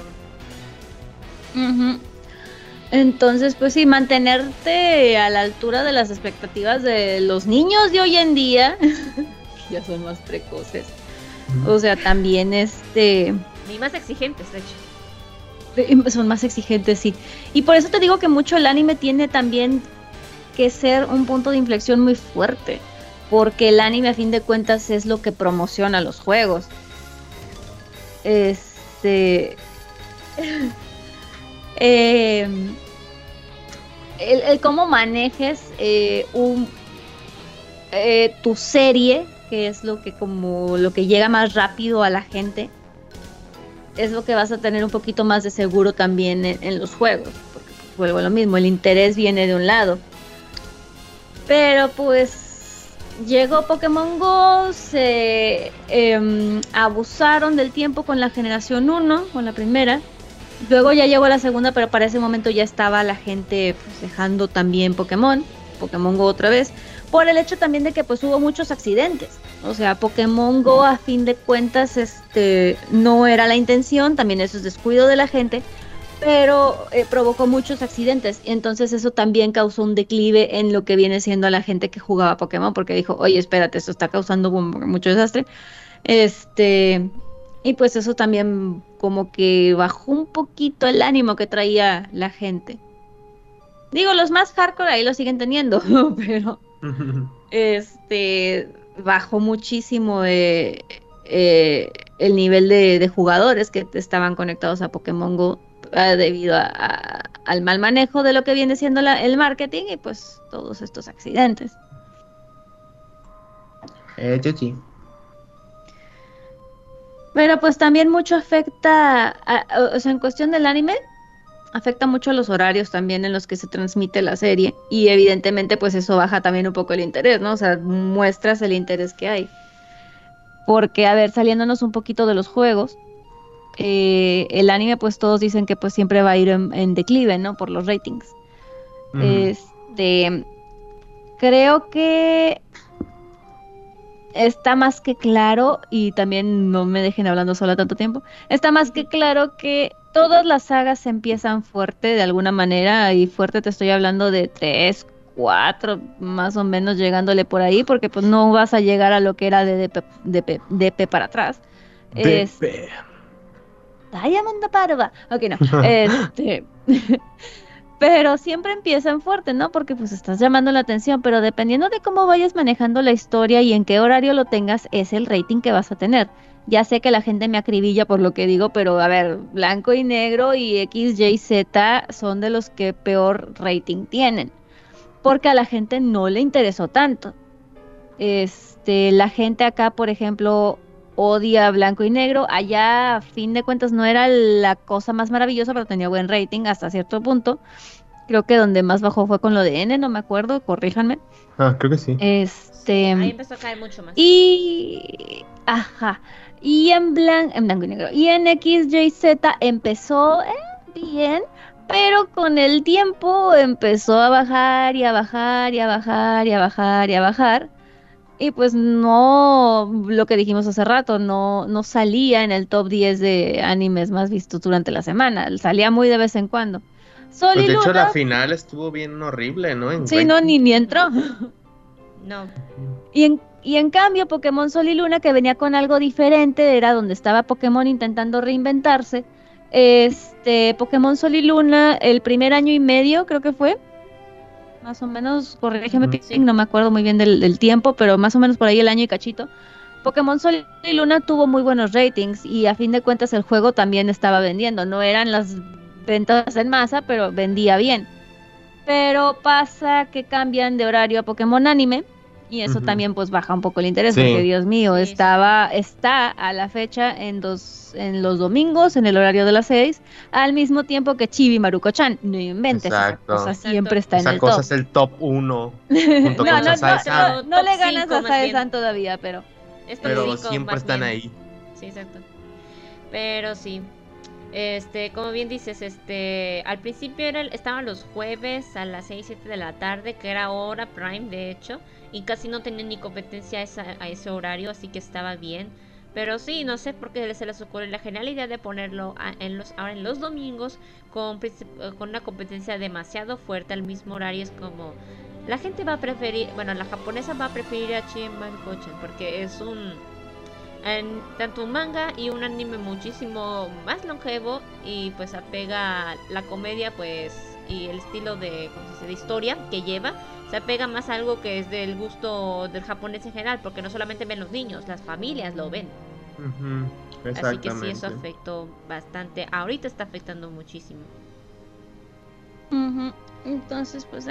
Entonces, pues sí, mantenerte a la altura de las expectativas de los niños de hoy en día, que ya son más precoces. O sea, también y más exigentes, de hecho. Son más exigentes, sí. Y por eso te digo que mucho el anime tiene también que ser un punto de inflexión muy fuerte, porque el anime a fin de cuentas es lo que promociona los juegos. El cómo manejes tu serie, que es lo que llega más rápido a la gente, es lo que vas a tener un poquito más de seguro también en los juegos, porque pues, vuelvo a lo mismo, el interés viene de un lado. Pero pues llegó Pokémon Go, se abusaron del tiempo con la generación 1, con la primera. Luego ya llegó la segunda, pero para ese momento ya estaba la gente pues, dejando también Pokémon Go otra vez, por el hecho también de que pues hubo muchos accidentes. O sea, Pokémon Go a fin de cuentas no era la intención, también eso es descuido de la gente, pero provocó muchos accidentes, y entonces eso también causó un declive en lo que viene siendo a la gente que jugaba Pokémon, porque dijo, oye, espérate, esto está causando mucho desastre. Y pues eso también como que bajó un poquito el ánimo que traía la gente. Digo, los más hardcore ahí lo siguen teniendo, pero bajó muchísimo el nivel de jugadores que estaban conectados a Pokémon Go debido al mal manejo de lo que viene siendo el marketing y pues todos estos accidentes. Sí. Pero pues también mucho afecta, o sea, en cuestión del anime, afecta mucho a los horarios también en los que se transmite la serie y evidentemente pues eso baja también un poco el interés, ¿no? O sea, muestras el interés que hay. Porque, a ver, saliéndonos un poquito de los juegos, el anime pues todos dicen que pues siempre va a ir en declive, ¿no? Por los ratings. Creo que está más que claro, y también no me dejen hablando sola tanto tiempo, está más que claro que todas las sagas empiezan fuerte de alguna manera, y fuerte te estoy hablando de 3, 4, más o menos llegándole por ahí, porque pues no vas a llegar a lo que era de DP para atrás. DP. Diamond Parva. Ok, no. Pero siempre empiezan fuerte, ¿no? Porque pues estás llamando la atención, pero dependiendo de cómo vayas manejando la historia y en qué horario lo tengas, es el rating que vas a tener. Ya sé que la gente me acribilla por lo que digo, pero a ver, Blanco y Negro y XYZ son de los que peor rating tienen, porque a la gente no le interesó tanto. La gente acá, por ejemplo, odia Blanco y Negro. Allá, a fin de cuentas, no era la cosa más maravillosa, pero tenía buen rating hasta cierto punto. Creo que donde más bajó fue con lo de N, no me acuerdo, corríjanme. Creo que sí. Ahí empezó a caer mucho más. Y en Blanco y Negro. Y en XYZ empezó bien, pero con el tiempo empezó a bajar y a bajar y a bajar y a bajar y a bajar. Y pues no, lo que dijimos hace rato, no salía en el top 10 de animes más vistos durante la semana, salía muy de vez en cuando. Pues de hecho la final estuvo bien horrible, ¿no? Sí, no, ni entró. No. Y en cambio Pokémon Sol y Luna, que venía con algo diferente, era donde estaba Pokémon intentando reinventarse. Pokémon Sol y Luna, el primer año y medio creo que fue, más o menos, corrígeme, sí. No me acuerdo muy bien del tiempo, pero más o menos por ahí el año y cachito. Pokémon Sol y Luna tuvo muy buenos ratings y a fin de cuentas el juego también estaba vendiendo. No eran las ventas en masa, pero vendía bien. Pero pasa que cambian de horario a Pokémon Anime y eso también pues baja un poco el interés, porque Dios mío, sí, está a la fecha en los domingos, en el horario de las 6, al mismo tiempo que Chibi Maruko-chan. No inventes, esa cosa siempre está en el top. Esa cosa es el top 1. No le ganas a Sae-san todavía, pero siempre están ahí. Sí, exacto. Pero sí. Como bien dices, al principio estaban los jueves a las 6, 7 de la tarde, que era hora prime de hecho, y casi no tenían ni competencia a ese horario, así que estaba bien. Pero sí, no sé por qué se les ocurre la genial idea de ponerlo ahora en los domingos con una competencia demasiado fuerte al mismo horario. Es como, la gente va a preferir, bueno, la japonesa va a preferir a Chibi Maruko-chan porque es tanto un manga y un anime muchísimo más longevo, y pues apega la comedia pues y el estilo de historia que lleva, se apega más a algo que es del gusto del japonés en general, porque no solamente ven los niños, las familias lo ven. Así que sí, eso afectó bastante, ahorita está afectando muchísimo. Entonces pues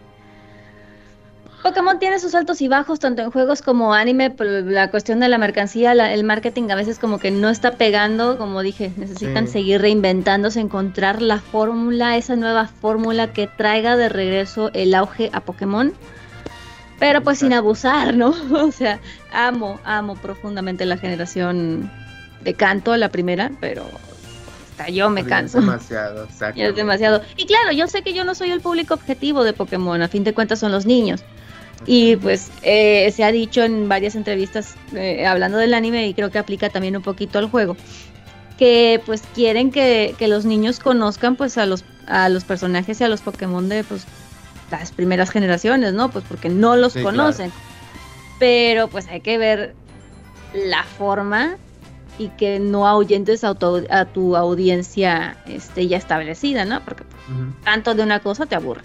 Pokémon tiene sus altos y bajos, tanto en juegos como anime, pero la cuestión de la mercancía, el marketing a veces como que no está pegando, como dije, necesitan seguir reinventándose, encontrar la fórmula, esa nueva fórmula que traiga de regreso el auge a Pokémon, pero pues sin abusar, ¿no? O sea, amo profundamente la generación de Kanto, la primera, pero hasta yo me canso. Es demasiado, exacto. Es demasiado. Y claro, yo sé que yo no soy el público objetivo de Pokémon, a fin de cuentas son los niños. Y pues se ha dicho en varias entrevistas hablando del anime, y creo que aplica también un poquito al juego, que pues quieren que los niños conozcan pues a los personajes y a los Pokémon de pues las primeras generaciones, ¿no? Pues porque no los conocen. Claro. Pero pues hay que ver la forma y que no ahuyentes a tu audiencia ya establecida, ¿no? Porque tanto de una cosa te aburre.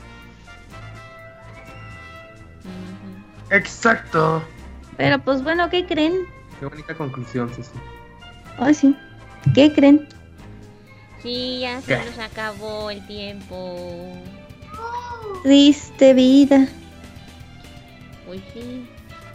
Exacto. Pero pues bueno, ¿qué creen? Qué bonita conclusión, sí. Ay, sí. ¿Qué creen? Sí, ya se nos acabó el tiempo. Triste vida. Uy, sí.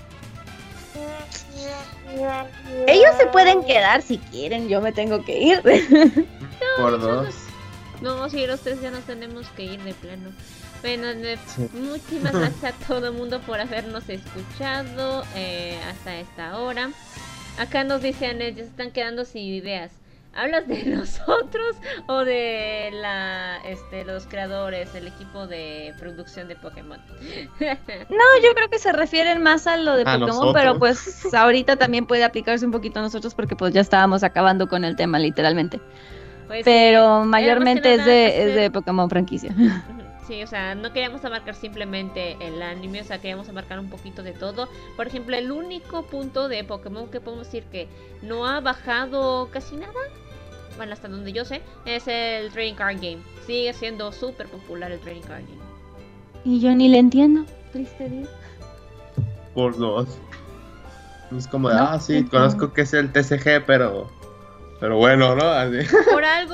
Ellos se pueden quedar si quieren, yo me tengo que ir. Por dos. No, sí, los tres ya nos tenemos que ir de plano. Bueno, muchísimas gracias a todo el mundo por habernos escuchado hasta esta hora. Acá nos dicen, ya se están quedando sin ideas. ¿Hablas de nosotros o de los creadores, el equipo de producción de Pokémon? No, yo creo que se refieren más a lo de Pokémon, nosotros. Pero pues ahorita también puede aplicarse un poquito a nosotros porque pues ya estábamos acabando con el tema literalmente. Pues, pero mayormente es de Pokémon franquicia. Sí, o sea, no queríamos abarcar simplemente el anime, o sea, queríamos abarcar un poquito de todo. Por ejemplo, el único punto de Pokémon que podemos decir que no ha bajado casi nada, bueno, hasta donde yo sé, es el Trading Card Game. Sigue siendo súper popular el Trading Card Game. Y yo ni le entiendo, triste día. Por dos. Es como de, sí, conozco que es el TCG, pero bueno, ¿no? Así. Por algo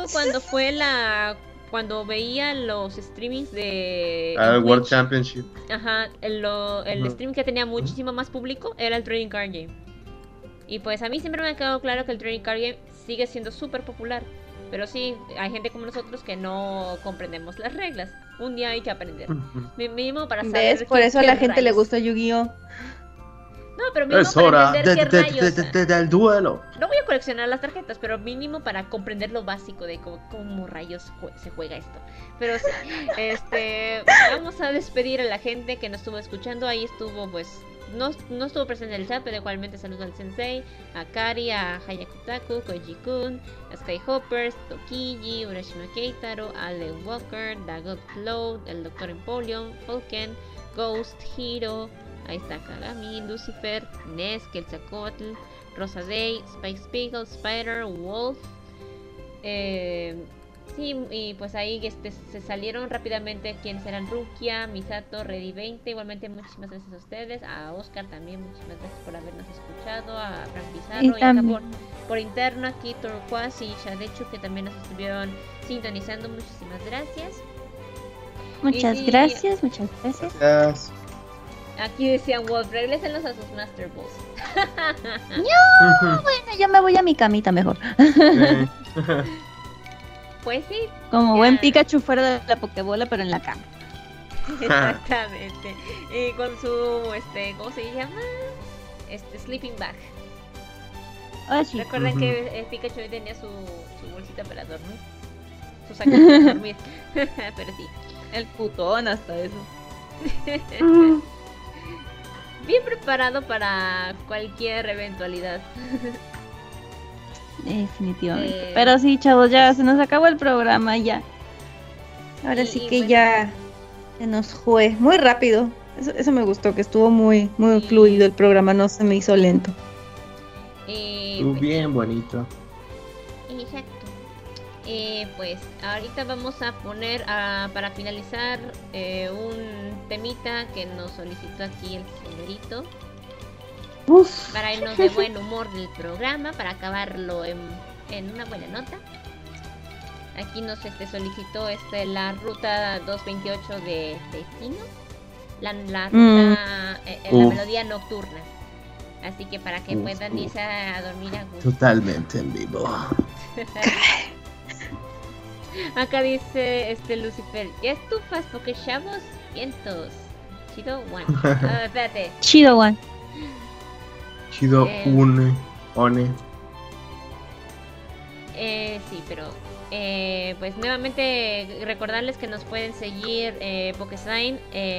cuando veía los streamings de el World Championship. Ajá, el stream que tenía muchísimo más público era el Trading Card Game. Y pues a mí siempre me ha quedado claro que el Trading Card Game sigue siendo súper popular. Pero sí, hay gente como nosotros que no comprendemos las reglas. Un día hay que aprender. Mínimo para saber. ¿Ves? Por eso a la gente le gusta Yu-Gi-Oh! No, pero mínimo para hora entender qué rayos. del duelo. No voy a coleccionar las tarjetas, pero mínimo para comprender lo básico de cómo rayos se juega esto. Pero sí, vamos a despedir a la gente que nos estuvo escuchando. Ahí estuvo, pues, no estuvo presente en el chat, pero igualmente saludo al Sensei, a Kari, a Hayakutaku, Koji-kun, a Skyhoppers, Tokiji, Urashima Keitaro, Allen Walker, Dagot Cloud, el Dr. Empoleon, Falken, Ghost, Hiro. Ahí está Kagami, Lucifer, Ness, Quetzalcoatl, Rosa Day, Spike Spiegel, Spider, Wolf. Sí, y pues ahí se salieron rápidamente quienes eran Rukia, Misato, Ready20. Igualmente muchísimas gracias a ustedes, a Oscar también, muchísimas gracias por habernos escuchado, a Frank Pizarro y acá por interno aquí Torquas y Shadechu que también nos estuvieron sintonizando. Muchísimas gracias. Muchas gracias. Aquí decían Wolf, regrésenlos a sus Master Balls. No, bueno, yo me voy a mi camita mejor. Pues sí. Como buen Pikachu fuera de la Pokébola, pero en la cama. Exactamente. Y con su, ¿cómo se llama? Sleeping Bag. Sí. Recuerden que Pikachu tenía su bolsita para dormir. Su saco para dormir. Pero sí. El putón hasta eso. Bien preparado para cualquier eventualidad. Definitivamente. Pero sí, chavos, ya se nos acabó el programa ya. Ahora sí que ya se nos fue muy rápido. Eso me gustó, que estuvo muy fluido el programa, no se me hizo lento. Estuvo bien bonito. Exacto. Pues ahorita vamos a poner para finalizar un temita que nos solicitó aquí el señorito. Para irnos de buen humor del programa, para acabarlo en una buena nota. Aquí nos solicitó la ruta 228 de Destino, la ruta, la melodía nocturna. Así que para que puedan irse a dormir a gusto. Totalmente en vivo. Acá dice Lucifer, ¿ya estufas porque chavos? Vientos. Chido One. Espérate. Chido One. Chido One. Sí, pero pues nuevamente recordarles que nos pueden seguir Pokesign,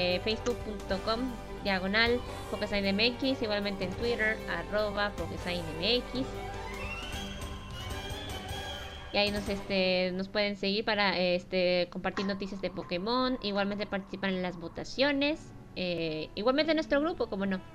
facebook.com/PokesignMX, igualmente en Twitter @PokesignMX. Y ahí nos pueden seguir para compartir noticias de Pokémon. Igualmente participan en las votaciones. Igualmente en nuestro grupo, como no.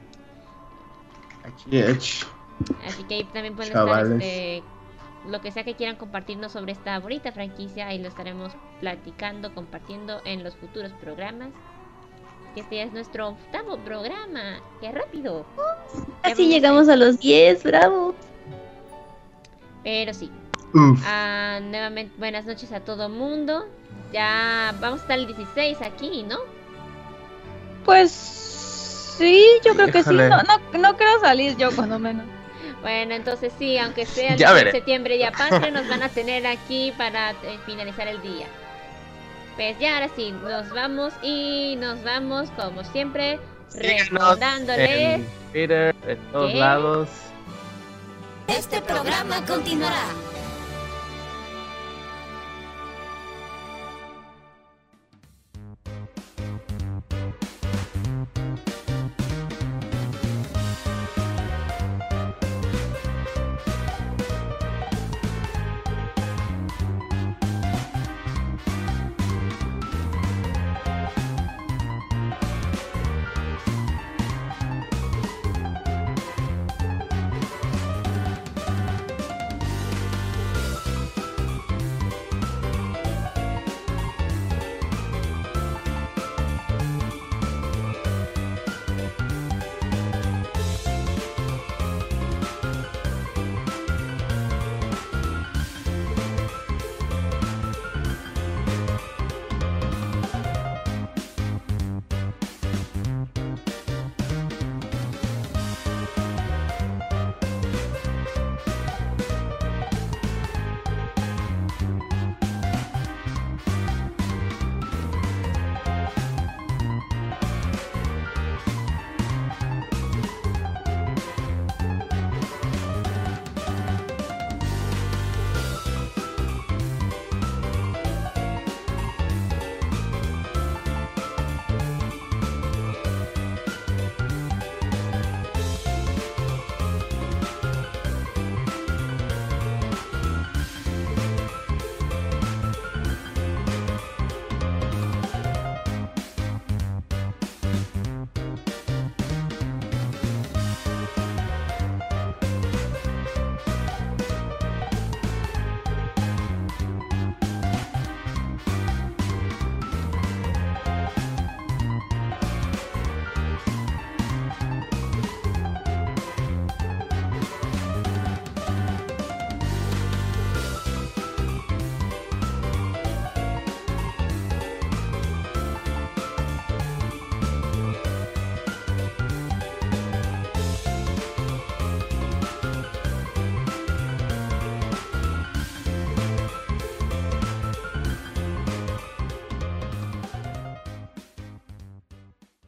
Así que ahí también pueden estar lo que sea que quieran compartirnos sobre esta bonita franquicia. Ahí lo estaremos platicando, compartiendo en los futuros programas. Este ya es nuestro 8º programa. ¡Qué rápido! Así llegamos a los 10, bravo. Pero sí, Nuevamente, buenas noches a todo mundo. Ya vamos a estar el 16 aquí, ¿no? Pues sí, yo creo que sí. No quiero salir yo, cuando menos. Bueno, entonces sí, aunque sea el Ya 10 de veré. septiembre ya pase, nos van a tener aquí para finalizar el día. Pues ya ahora sí, nos vamos como siempre, recordándoles en Twitter, en todos ¿Qué? lados. Este programa continuará